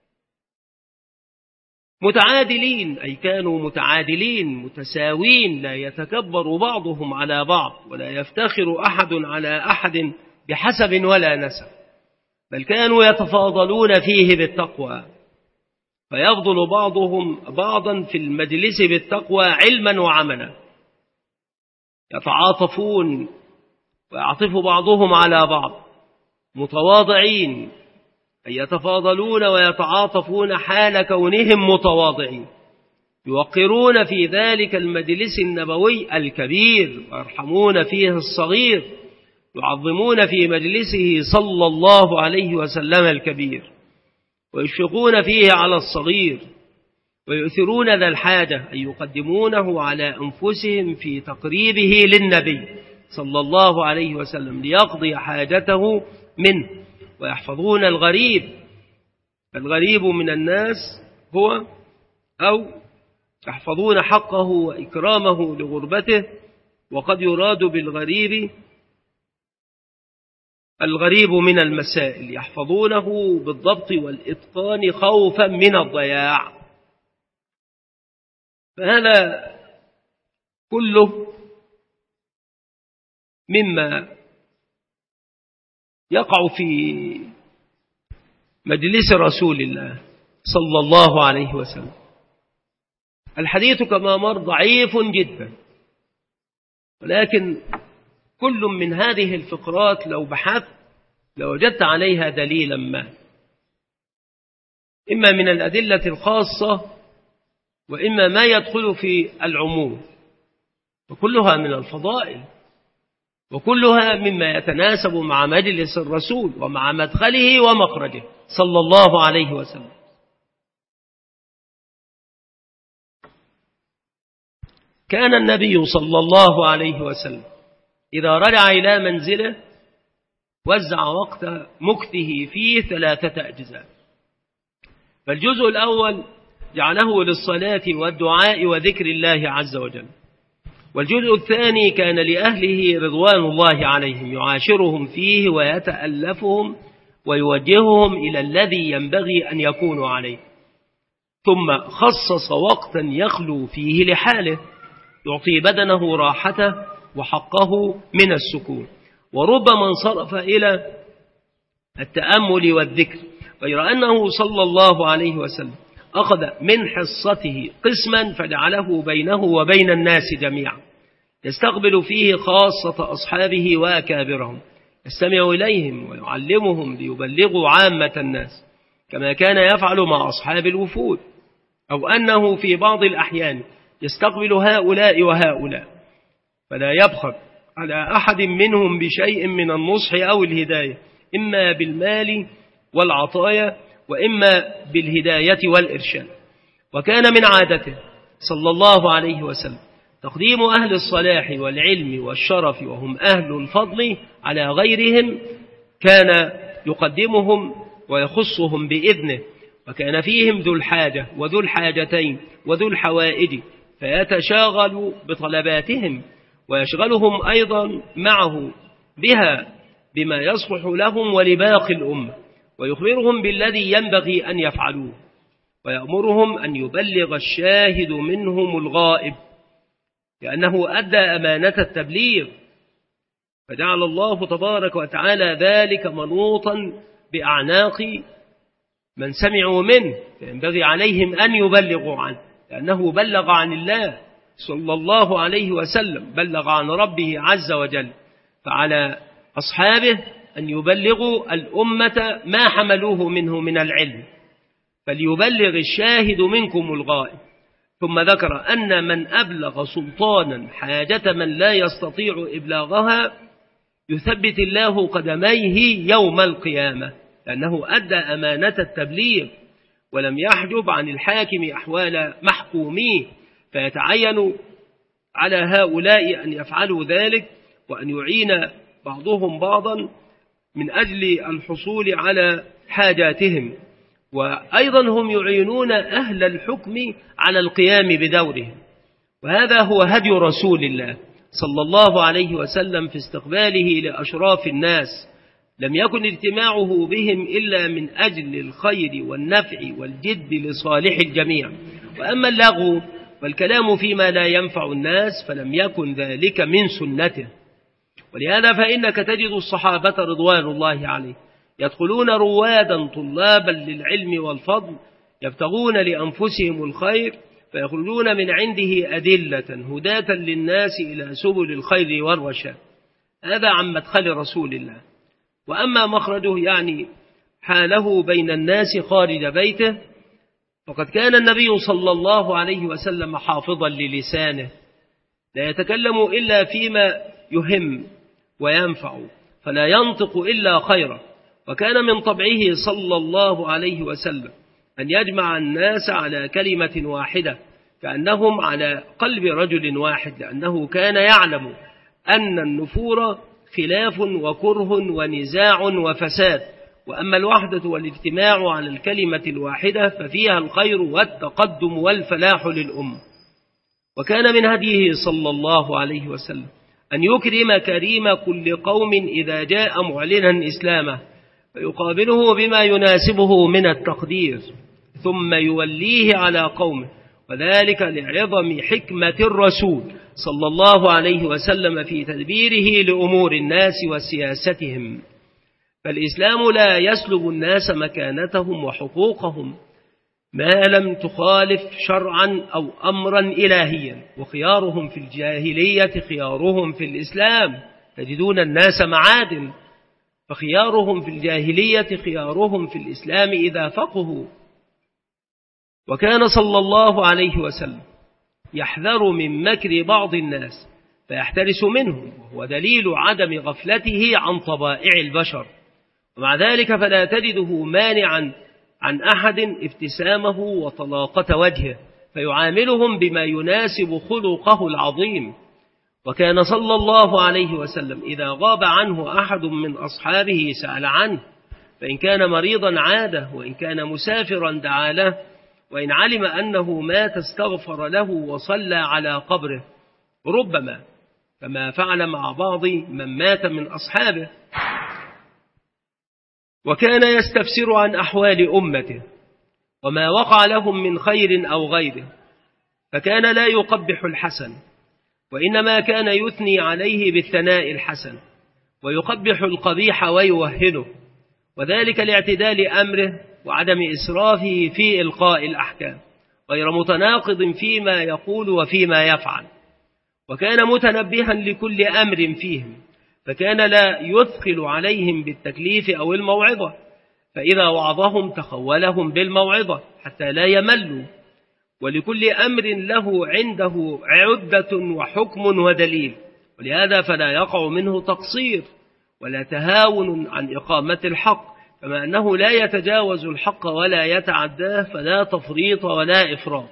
S1: متعادلين، أي كانوا متعادلين متساوين، لا يتكبر بعضهم على بعض ولا يفتخر أحد على أحد بحسب ولا نسب، بل كانوا يتفاضلون فيه بالتقوى، فيفضل بعضهم بعضا في المجلس بالتقوى علما وعملا. يتعاطفون ويعطف بعضهم على بعض، متواضعين، أي يتفاضلون ويتعاطفون حال كونهم متواضعين، يوقرون في ذلك المجلس النبوي الكبير ويرحمون فيه الصغير، يعظمون في مجلسه صلى الله عليه وسلم الكبير، ويشفقون فيه على الصغير، ويؤثرون ذا الحاجة، أي يقدمونه على أنفسهم في تقريبه للنبي صلى الله عليه وسلم ليقضي حاجته منه، ويحفظون الغريب. الغريب من الناس هو أو يحفظون حقه وإكرامه لغربته، وقد يراد بالغريب الغريب من المسائل، يحفظونه بالضبط والإتقان خوفا من الضياع. فهذا كله مما يقع في مجلس رسول الله صلى الله عليه وسلم. الحديث كما مر ضعيف جدا، ولكن كل من هذه الفقرات لو بحثت لوجدت عليها دليلا ما، إما من الأدلة الخاصة وإما ما يدخل في العموم، وكلها من الفضائل، وكلها مما يتناسب مع مجلس الرسول ومع مدخله ومخرجه صلى الله عليه وسلم. كان النبي صلى الله عليه وسلم إذا رجع إلى منزله وزع وقت مكثه فيه 3 أجزاء. فالجزء الأول جعله للصلاة والدعاء وذكر الله عز وجل، والجزء الثاني كان لأهله رضوان الله عليهم يعاشرهم فيه ويتألفهم ويوجههم إلى الذي ينبغي أن يكونوا عليه، ثم خصص وقتا يخلو فيه لحاله يعطي بدنه راحته وحقه من السكون، وربما انصرف إلى التأمل والذكر، غير أنه صلى الله عليه وسلم أخذ من حصته قسما فجعله بينه وبين الناس جميعا، يستقبل فيه خاصة أصحابه وأكابرهم، يستمع إليهم ويعلمهم ليبلغوا عامة الناس، كما كان يفعل مع أصحاب الوفود، أو أنه في بعض الأحيان يستقبل هؤلاء وهؤلاء، فلا يبخل على أحد منهم بشيء من النصح أو الهداية، إما بالمال والعطايا وإما بالهداية والإرشاد. وكان من عادته صلى الله عليه وسلم تقديم أهل الصلاح والعلم والشرف وهم أهل الفضل على غيرهم، كان يقدمهم ويخصهم بإذنه، وكان فيهم ذو الحاجة وذو الحاجتين وذو الحوائج، فيتشاغل بطلباتهم ويشغلهم أيضا معه بها بما يصلح لهم ولباقي الأمة، ويخبرهم بالذي ينبغي أن يفعلوه، ويأمرهم أن يبلغ الشاهد منهم الغائب، لأنه أدى أمانة التبليغ، فجعل الله تبارك وتعالى ذلك منوطا بأعناق من سمعوا منه، فينبغي عليهم أن يبلغوا عنه، لأنه بلغ عن الله صلى الله عليه وسلم، بلغ عن ربه عز وجل، فعلى أصحابه أن يبلغوا الأمة ما حملوه منه من العلم، فليبلغ الشاهد منكم الغائب. ثم ذكر أن من أبلغ سلطانا حاجة من لا يستطيع إبلاغها يثبت الله قدميه يوم القيامة، لأنه أدى أمانة التبليغ ولم يحجب عن الحاكم أحوال محكوميه، فيتعين على هؤلاء أن يفعلوا ذلك وأن يعين بعضهم بعضا من أجل الحصول على حاجاتهم، وأيضا هم يعينون أهل الحكم على القيام بدورهم. وهذا هو هدي رسول الله صلى الله عليه وسلم في استقباله لأشراف الناس. لم يكن اجتماعه بهم إلا من أجل الخير والنفع والجد لصالح الجميع. وأما اللغو والكلام فيما لا ينفع الناس فلم يكن ذلك من سنته. ولهذا فإنك تجد الصحابة رضوان الله عليه يدخلون روادا طلابا للعلم والفضل يبتغون لأنفسهم الخير، فيخرجون من عنده أدلة هداة للناس إلى سبل الخير والرشاد. هذا عن مدخل رسول الله. وأما مخرجه يعني حاله بين الناس خارج بيته، فقد كان النبي صلى الله عليه وسلم حافظا للسانه، لا يتكلم إلا فيما يهم وينفع، فلا ينطق إلا خيرا. وكان من طبعه صلى الله عليه وسلم أن يجمع الناس على كلمة واحدة كأنهم على قلب رجل واحد، لأنه كان يعلم أن النفور خلاف وكره ونزاع وفساد، وأما الوحدة والاجتماع على الكلمة الواحدة ففيها الخير والتقدم والفلاح للأمة. وكان من هديه صلى الله عليه وسلم أن يكرم كريم كل قوم إذا جاء معلنا إسلامه، فيقابله بما يناسبه من التقدير ثم يوليه على قومه، وذلك لعظم حكمة الرسول صلى الله عليه وسلم في تدبيره لأمور الناس وسياستهم. فالإسلام لا يسلب الناس مكانتهم وحقوقهم ما لم تخالف شرعا أو أمرا إلهيا. وخيارهم في الجاهلية خيارهم في الإسلام، تجدون الناس معادن، فخيارهم في الجاهلية خيارهم في الإسلام إذا فقهوا. وكان صلى الله عليه وسلم يحذر من مكر بعض الناس فيحترس منهم، وهو دليل عدم غفلته عن طبائع البشر. ومع ذلك فلا تجده مانعا عن أحد ابتسامه وطلاقة وجهه، فيعاملهم بما يناسب خلقه العظيم. وكان صلى الله عليه وسلم إذا غاب عنه أحد من أصحابه سأل عنه، فإن كان مريضا عاده، وإن كان مسافرا دعا له، وإن علم أنه مات استغفر له وصلى على قبره، ربما كما فعل مع بعض من مات من أصحابه. وكان يستفسر عن أحوال أمته وما وقع لهم من خير أو غيره، فكان لا يقبح الحسن، وإنما كان يثني عليه بالثناء الحسن ويقبح القبيح ويوهنه، وذلك لاعتدال أمره وعدم إسرافه في إلقاء الأحكام، غير متناقض فيما يقول وفيما يفعل. وكان متنبها لكل أمر فيهم، فكان لا يثقل عليهم بالتكليف أو الموعظة، فإذا وعظهم تخولهم بالموعظة حتى لا يملوا. ولكل أمر له عنده عدة وحكم ودليل، ولهذا فلا يقع منه تقصير ولا تهاون عن إقامة الحق، كما أنه لا يتجاوز الحق ولا يتعداه، فلا تفريط ولا إفراط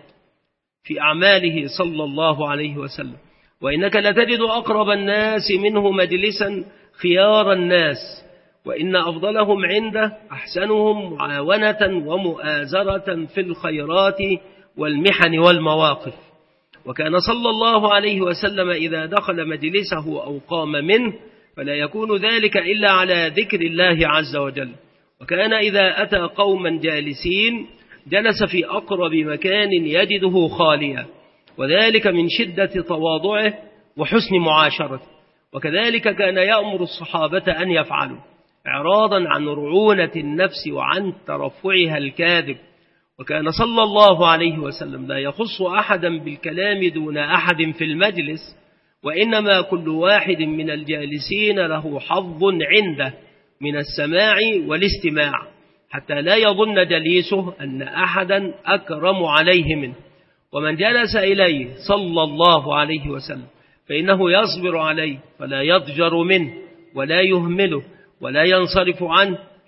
S1: في أعماله صلى الله عليه وسلم. وإنك لتجد أقرب الناس منه مجلسا خيار الناس، وإن أفضلهم عنده أحسنهم معاونة ومؤازرة في الخيرات والمحن والمواقف. وكان صلى الله عليه وسلم إذا دخل مجلسه أو قام منه فلا يكون ذلك إلا على ذكر الله عز وجل. وكان إذا أتى قوما جالسين جلس في أقرب مكان يجده خاليا، وذلك من شدة تواضعه وحسن معاشرته. وكذلك كان يأمر الصحابة أن يفعلوا، إعراضا عن رعونة النفس وعن ترفعها الكاذب. وكان صلى الله عليه وسلم لا يخص أحدا بالكلام دون أحد في المجلس، وإنما كل واحد من الجالسين له حظ عنده من السماع والاستماع، حتى لا يظن جليسه أن أحدا أكرم عليه منه. ومن جلس إليه صلى الله عليه وسلم فإنه يصبر عليه، فلا يضجر منه ولا يهمله ولا ينصرف عنه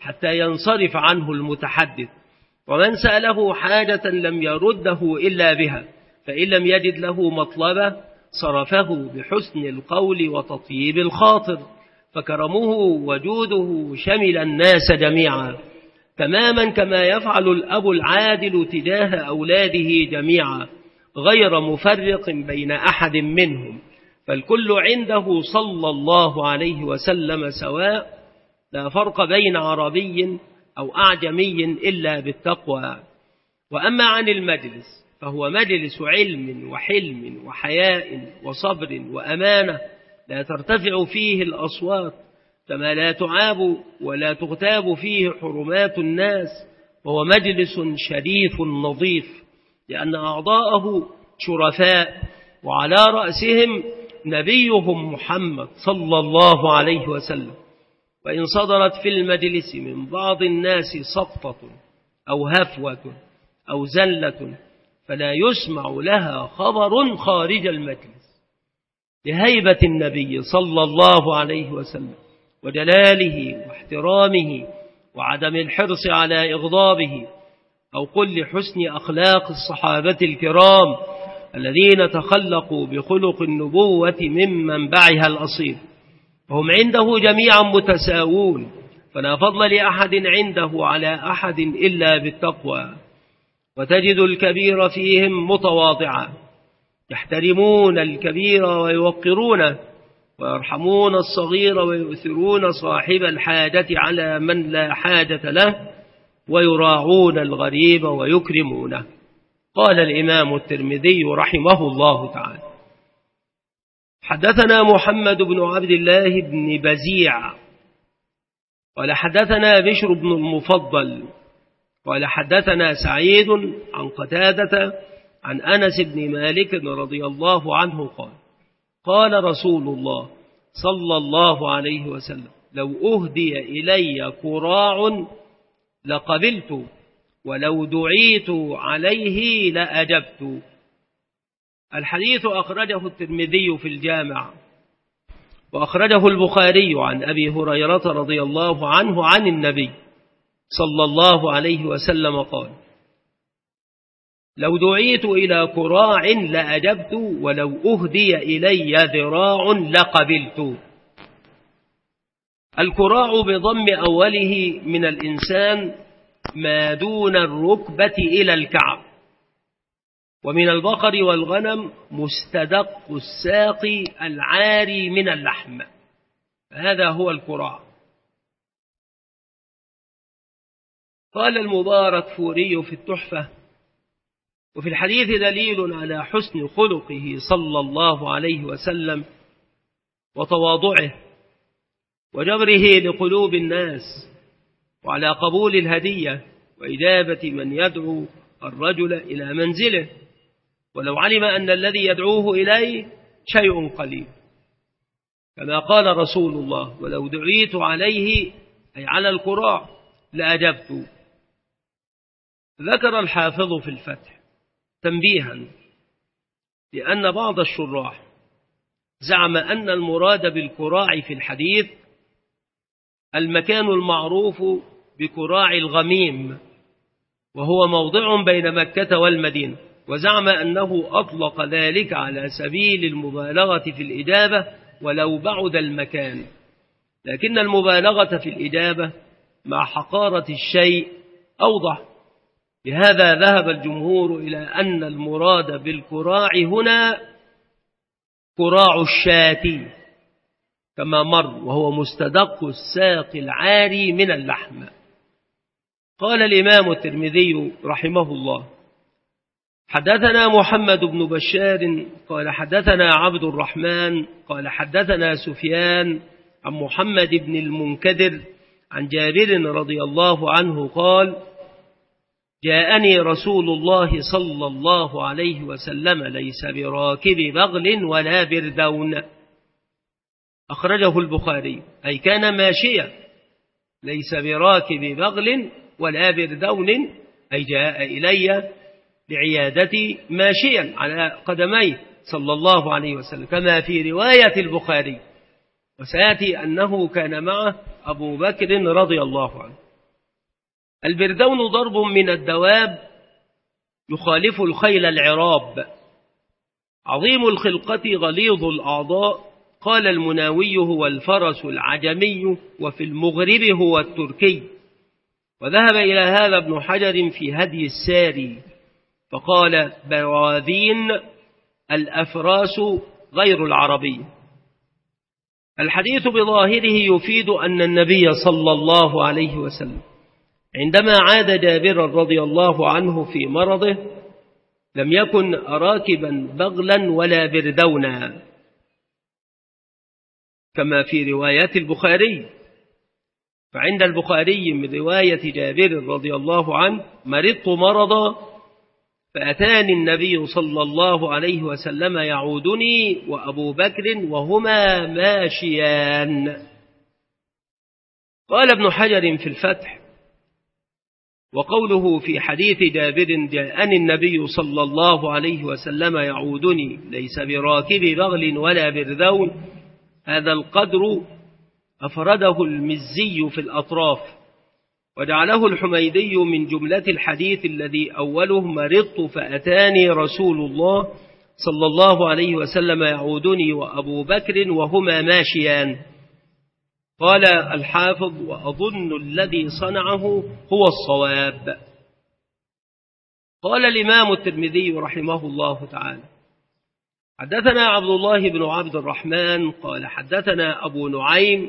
S1: حتى ينصرف عنه المتحدث، ومن سأله حاجة لم يرده إلا بها، فإن لم يجد له مطلبة صرفه بحسن القول وتطيب الخاطر، فكرمه وجوده شمل الناس جميعا تماما كما يفعل الأب العادل تجاه أولاده جميعا غير مفرق بين أحد منهم، فالكل عنده صلى الله عليه وسلم سواء، لا فرق بين عربي أو أعجمي إلا بالتقوى. وأما عن المجلس فهو مجلس علم وحلم وحياء وصبر وأمانة، لا ترتفع فيه الأصوات، كما لا تعاب ولا تغتاب فيه حرمات الناس، وهو مجلس شريف نظيف، لأن أعضاءه شرفاء، وعلى رأسهم نبيهم محمد صلى الله عليه وسلم. وإن صدرت في المجلس من بعض الناس سقطة أو هفوة أو زلة فلا يسمع لها خبر خارج المجلس، لهيبة النبي صلى الله عليه وسلم وجلاله واحترامه وعدم الحرص على إغضابه، أو قل لحسن أخلاق الصحابة الكرام الذين تخلقوا بخلق النبوة من منبعها الأصيل، وهم عنده جميعا متساوون، فلا فضل لأحد عنده على أحد إلا بالتقوى. وتجد الكبير فيهم متواضعا، يحترمون الكبير ويوقرونه، ويرحمون الصغير ويؤثرون صاحب الحاجة على من لا حاجة له، ويراعون الغريب ويكرمونه. قال الإمام الترمذي رحمه الله تعالى: حدثنا محمد بن عبد الله بن بزيع قال حدثنا بشر بن المفضل قال حدثنا سعيد عن قتادة عن أنس بن مالك رضي الله عنه قال: قال رسول الله صلى الله عليه وسلم: لو أهدي إلي كراع لقبلت، ولو دعيت عليه لأجبت. الحديث أخرجه الترمذي في الجامع، وأخرجه البخاري عن أبي هريرة رضي الله عنه عن النبي صلى الله عليه وسلم قال: لو دعيت إلى كراع لأجبت، ولو أهدي إلي ذراع لقبلت. الكراع بضم أوله من الإنسان ما دون الركبة إلى الكعب، ومن البقر والغنم مستدق الساق العاري من اللحم، هذا هو الكراع. قال المبارك فوري في التحفة: وفي الحديث دليل على حسن خلقه صلى الله عليه وسلم وتواضعه وجبره لقلوب الناس، وعلى قبول الهدية وإجابة من يدعو الرجل إلى منزله، ولو علم أن الذي يدعوه إليه شيء قليل، كما قال رسول الله: ولو دعيت عليه أي على الكراع لأجبت. ذكر الحافظ في الفتح تنبيها لأن بعض الشراح زعم أن المراد بالكراع في الحديث المكان المعروف بكراع الغميم، وهو موضع بين مكة والمدينة، وزعم أنه أطلق ذلك على سبيل المبالغة في الإجابة ولو بعد المكان، لكن المبالغة في الإجابة مع حقارة الشيء أوضح. لهذا ذهب الجمهور إلى أن المراد بالكراع هنا كراع الشاة كما مر، وهو مستدق الساق العاري من اللحم. قال الإمام الترمذي رحمه الله: حدثنا محمد بن بشار قال حدثنا عبد الرحمن قال حدثنا سفيان عن محمد بن المنكدر عن جابر رضي الله عنه قال: جاءني رسول الله صلى الله عليه وسلم ليس براكب بغل ولا بردون. أخرجه البخاري، أي كان ماشيا، ليس براكب بغل ولا بردون، أي جاء إلي بعيادتي ماشيا على قدميه صلى الله عليه وسلم، كما في رواية البخاري، وسيأتي أنه كان معه أبو بكر رضي الله عنه. البردون ضرب من الدواب يخالف الخيل العراب، عظيم الخلقة غليظ الأعضاء. قال المناوي هو الفرس العجمي، وفي المغرب هو التركي. وذهب إلى هذا ابن حجر في هدي الساري فقال براذين الأفراس غير العربي. الحديث بظاهره يفيد أن النبي صلى الله عليه وسلم عندما عاد جابر رضي الله عنه في مرضه لم يكن راكبا بغلا ولا بردونا كما في روايات البخاري. فعند البخاري من رواية جابر رضي الله عنه: مرضت مرضا فأتاني النبي صلى الله عليه وسلم يعودني وأبو بكر وهما ماشيان. قال ابن حجر في الفتح: وقوله في حديث جابر جاءني النبي صلى الله عليه وسلم يعودني ليس براكب بغل ولا بردون، هذا القدر أفرده المزي في الأطراف، وجعله الحميدي من جملة الحديث الذي أوله: مرضت فأتاني رسول الله صلى الله عليه وسلم يعودني وأبو بكر وهما ماشيان. قال الحافظ: وأظن الذي صنعه هو الصواب. قال الإمام الترمذي رحمه الله تعالى: حدثنا عبد الله بن عبد الرحمن قال حدثنا أبو نعيم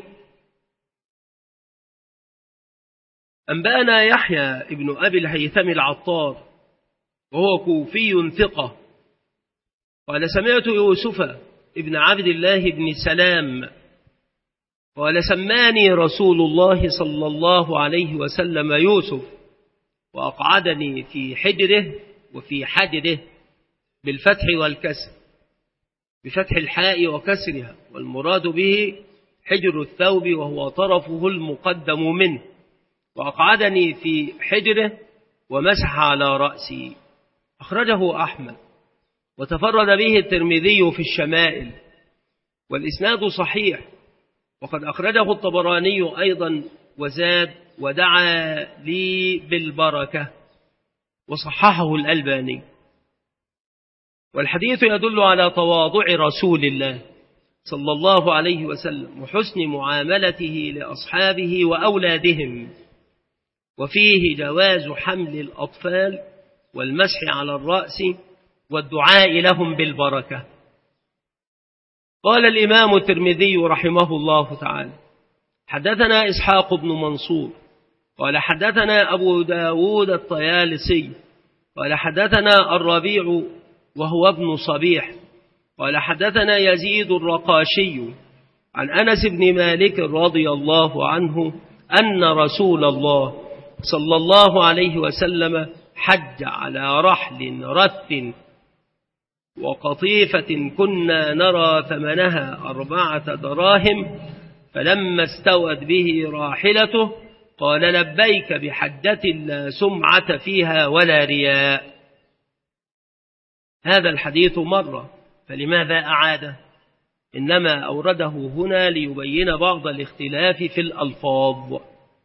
S1: أنبأنا يحيى ابن أبي الهيثم العطار وهو كوفي ثقة قال سمعت يوسف ابن عبد الله بن سلام قال سماني رسول الله صلى الله عليه وسلم يوسف وأقعدني في حجره وفي حجره بالفتح والكسر، بفتح الحاء وكسرها، والمراد به حجر الثوب وهو طرفه المقدم منه، وأقعدني في حجره ومسح على رأسي. أخرجه أحمد وتفرد به الترمذي في الشمائل والإسناد صحيح، وقد أخرجه الطبراني أيضا وزاد: ودعا لي بالبركة، وصححه الألباني. والحديث يدل على تواضع رسول الله صلى الله عليه وسلم وحسن معاملته لأصحابه وأولادهم، وفيه جواز حمل الأطفال والمسح على الرأس والدعاء لهم بالبركة. قال الإمام الترمذي رحمه الله تعالى: حدثنا إسحاق بن منصور قال حدثنا أبو داود الطيالسي قال حدثنا الربيع وهو ابن صبيح قال حدثنا يزيد الرقاشي عن أنس بن مالك رضي الله عنه أن رسول الله صلى الله عليه وسلم حج على رحل رث وقطيفة كنا نرى ثمنها 4 دراهم، فلما استوت به راحلته قال لبيك بحجة لا سمعة فيها ولا رياء. هذا الحديث مرة، فلماذا أعاده؟ إنما أورده هنا ليبين بعض الاختلاف في الألفاظ.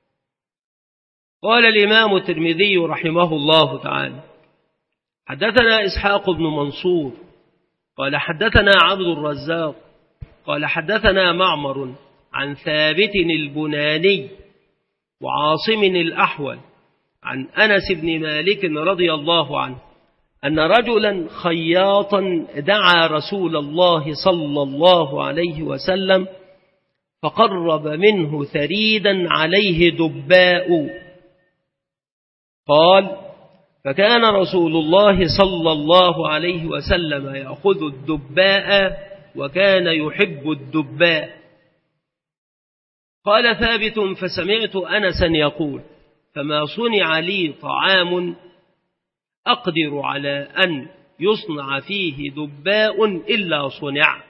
S1: قال الإمام الترمذي رحمه الله تعالى: حدثنا إسحاق بن منصور قال حدثنا عبد الرزاق قال حدثنا معمر عن ثابت البناني وعاصم الأحول عن أنس بن مالك رضي الله عنه أن رجلا خياطا دعا رسول الله صلى الله عليه وسلم فقرب منه ثريدا عليه دباء. قال: فكان رسول الله صلى الله عليه وسلم يأخذ الدباء وكان يحب الدباء. قال ثابت: فسمعت أنسا يقول: فما صنع لي طعام أقدر على أن يصنع فيه دباء إلا صنع.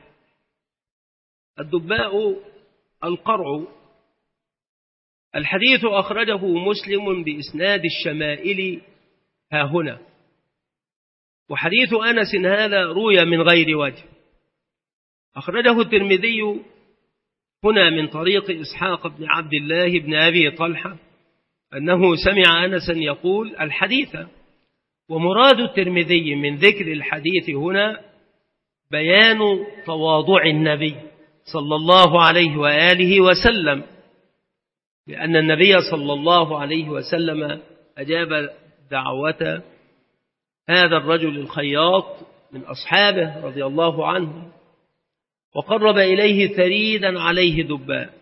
S1: الدباء القرع. الحديث أخرجه مسلم بإسناد الشمائل ها هنا، وحديث أنس هذا روي من غير وجه. أخرجه الترمذي هنا من طريق إسحاق بن عبد الله بن أبي طلحة أنه سمع أنسا يقول الحديث. ومراد الترمذي من ذكر الحديث هنا بيان تواضع النبي صلى الله عليه وآله وسلم، لأن النبي صلى الله عليه وسلم أجاب دعوة هذا الرجل الخياط من أصحابه رضي الله عنه، وقرب إليه ثريدا عليه دباء.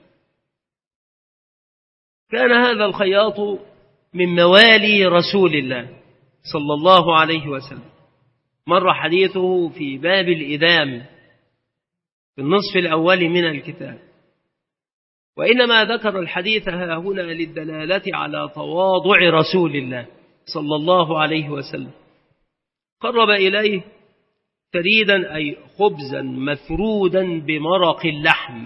S1: كان هذا الخياط من موالي رسول الله صلى الله عليه وسلم، مر حديثه في باب الإدام في النصف الأول من الكتاب، وإنما ذكر الحديث هنا للدلالة على تواضع رسول الله صلى الله عليه وسلم. قرب إليه ثريدا أي خبزا مثرودا بمرق اللحم،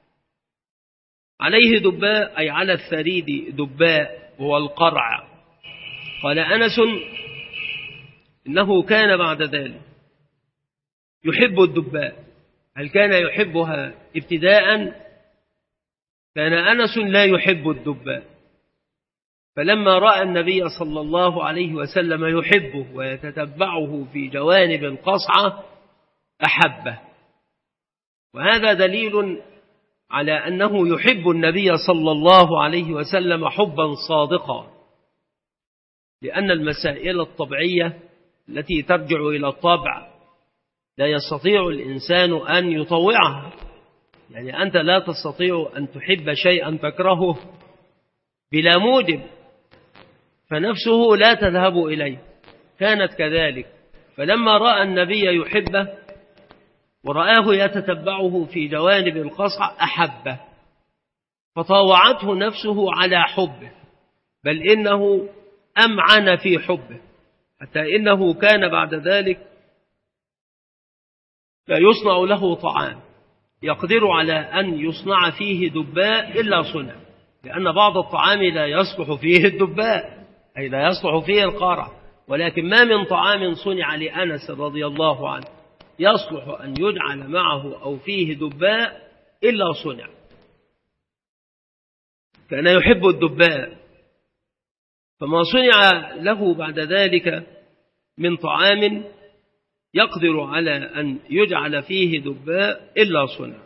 S1: عليه دباء أي على الثريد دباء هو القرع. قال أنس إنه كان بعد ذلك يحب الدباء. هل كان يحبها ابتداء؟ كان أنس لا يحب الدباء، فلما رأى النبي صلى الله عليه وسلم يحبه ويتتبعه في جوانب القصعة أحبه، وهذا دليل على أنه يحب النبي صلى الله عليه وسلم حبا صادقا، لأن المسائل الطبيعية التي ترجع إلى الطبع لا يستطيع الإنسان أن يطوعها. يعني أنت لا تستطيع أن تحب شيئا تكرهه بلا موجب، فنفسه لا تذهب إليه. كانت كذلك، فلما رأى النبي يحبه ورآه يتتبعه في جوانب القصع أحبه، فطاوعته نفسه على حبه، بل إنه أمعن في حبه، حتى إنه كان بعد ذلك لا يصنع له طعام يقدر على أن يصنع فيه دباء إلا صنع، لأن بعض الطعام لا يصلح فيه الدباء، أي لا يصلح فيه القرع، ولكن ما من طعام صنع لأنس رضي الله عنه يصلح أن يجعل معه أو فيه دباء إلا صنع. كان يحب الدباء، فما صنع له بعد ذلك من طعام يقدر على أن يجعل فيه دباء إلا صنع.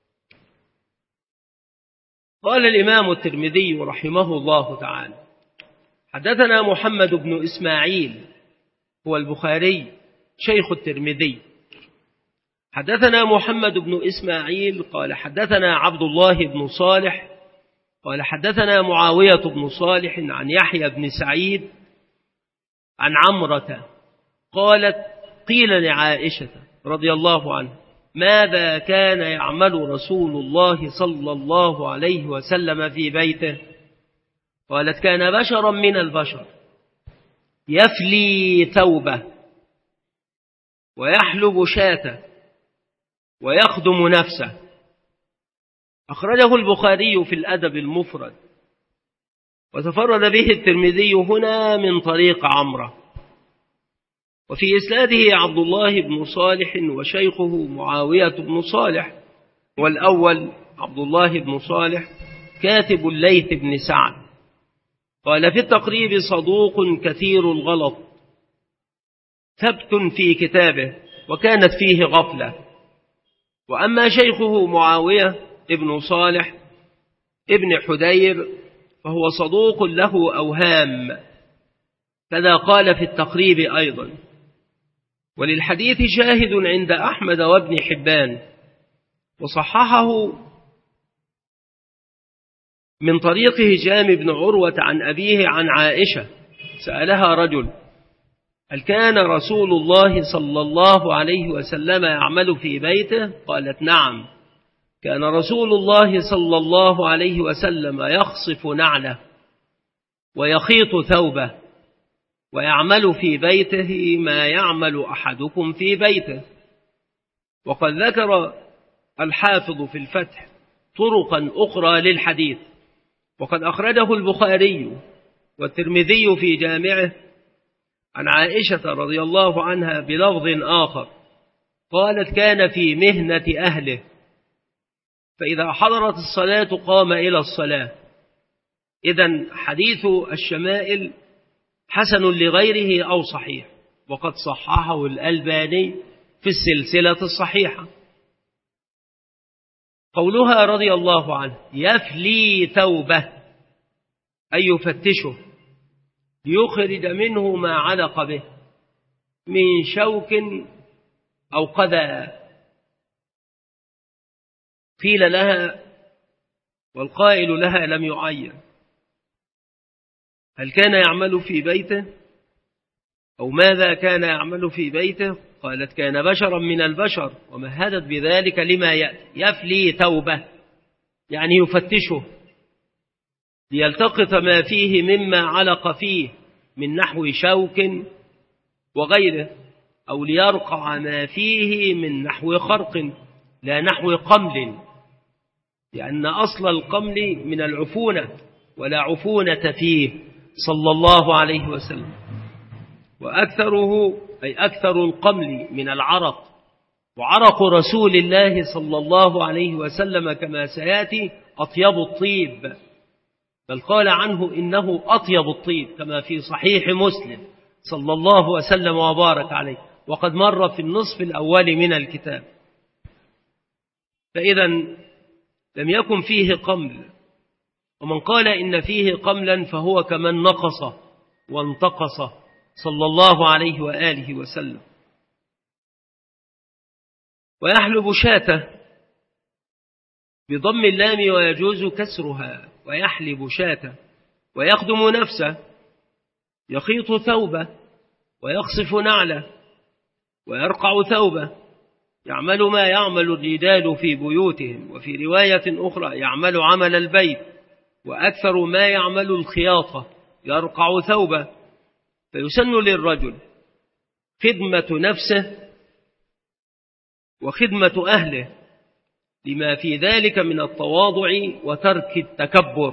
S1: قال الإمام الترمذي رحمه الله تعالى: حدثنا محمد بن إسماعيل هو البخاري شيخ الترمذي. حدثنا محمد بن إسماعيل قال حدثنا عبد الله بن صالح قال حدثنا معاوية بن صالح عن يحيى بن سعيد عن عمرة قالت: قيل لعائشة رضي الله عنها: ماذا كان يعمل رسول الله صلى الله عليه وسلم في بيته؟ قالت: كان بشرا من البشر يفلي ثوبه ويحلب شاته ويخدم نفسه. أخرجه البخاري في الأدب المفرد، وتفرد به الترمذي هنا من طريق عمرة، وفي إسناده عبد الله بن صالح وشيخه معاوية بن صالح، والأول عبد الله بن صالح كاتب الليث بن سعد. قال في التقريب: صدوق كثير الغلط ثبت في كتابه وكانت فيه غفلة. وأما شيخه معاوية ابن صالح ابن حدير فهو صدوق له أوهام، كذا قال في التقريب أيضا. وللحديث شاهد عند أحمد وابن حبان، وصححه من طريق هشام بن عروة عن أبيه عن عائشة: سألها رجل: هل كان رسول الله صلى الله عليه وسلم يعمل في بيته؟ قالت: نعم، كان رسول الله صلى الله عليه وسلم يخصف نعله ويخيط ثوبه ويعمل في بيته ما يعمل أحدكم في بيته. وقد ذكر الحافظ في الفتح طرقا أخرى للحديث، وقد أخرجه البخاري والترمذي في جامعه عن عائشة رضي الله عنها بلفظ آخر، قالت: كان في مهنة أهله، فإذا حضرت الصلاة قام إلى الصلاة، إذن حديث الشمائل حسن لغيره أو صحيح، وقد صححه الألباني في السلسلة الصحيحة. قولها رضي الله عنه يفلي ثوبه أي يفتشه ليخرج منه ما علق به من شوك أو قذى. قيل لها والقائل لها لم يعين، هل كان يعمل في بيته أو ماذا كان يعمل في بيته؟ قالت كان بشرا من البشر، ومهدت بذلك لما يأتي. يفلي ثوبه يعني يفتشه ليلتقط ما فيه مما علق فيه من نحو شوك وغيره، أو ليرقع ما فيه من نحو خرق لا نحو قمل، لأن أصل القمل من العفونة ولا عفونة فيه صلى الله عليه وسلم، وأكثره أي أكثر القمل من العرق، وعرق رسول الله صلى الله عليه وسلم كما سيأتي أطيب الطيب، بل قال عنه إنه أطيب الطيب كما في صحيح مسلم صلى الله وسلم وبارك عليه، وقد مر في النصف الأول من الكتاب. فإذا لم يكن فيه قمل، ومن قال إن فيه قملا فهو كمن نقص وانتقص صلى الله عليه وآله وسلم. ويحلب شاته بضم اللام ويجوز كسرها، ويحلب شاته، ويخدم نفسه يخيط ثوبه ويخصف نعله ويرقع ثوبه، يعمل ما يعمل الرجال في بيوتهم، وفي رواية أخرى يعمل عمل البيت، وأكثر ما يعمل الخياطة يرقع ثوبه. فيسن للرجل خدمة نفسه وخدمة أهله لما في ذلك من التواضع وترك التكبر.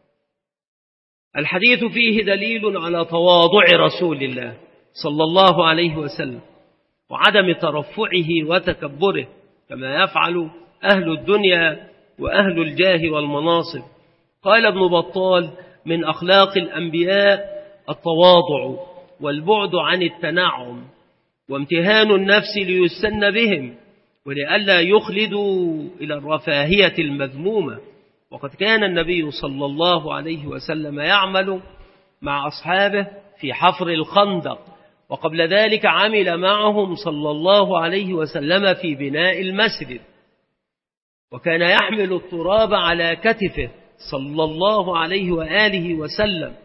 S1: الحديث فيه دليل على تواضع رسول الله صلى الله عليه وسلم وعدم ترفعه وتكبره كما يفعل أهل الدنيا وأهل الجاه والمناصب. قال ابن بطال من أخلاق الأنبياء التواضع والبعد عن التنعم وامتهان النفس ليستن بهم ولئلا يخلدوا إلى الرفاهية المذمومة. وقد كان النبي صلى الله عليه وسلم يعمل مع أصحابه في حفر الخندق، وقبل ذلك عمل معهم صلى الله عليه وسلم في بناء المسجد، وكان يحمل التراب على كتفه صلى الله عليه وآله وسلم،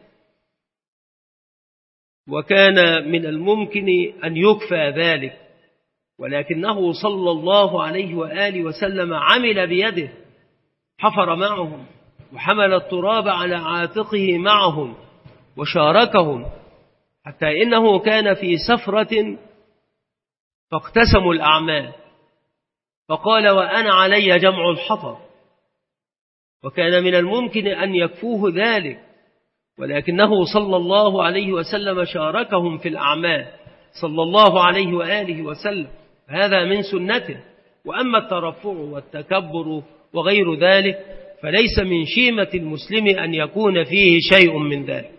S1: وكان من الممكن أن يكفى ذلك، ولكنه صلى الله عليه وآله وسلم عمل بيده، حفر معهم وحمل التراب على عاتقه معهم وشاركهم، حتى إنه كان في سفرة فاقتسموا الأعمال، فقال وأنا علي جمع الحطب، وكان من الممكن أن يكفوه ذلك، ولكنه صلى الله عليه وسلم شاركهم في الأعمال صلى الله عليه وآله وسلم، هذا من سنته. وأما الترفع والتكبر وغير ذلك فليس من شيمة المسلم أن يكون فيه شيء من ذلك.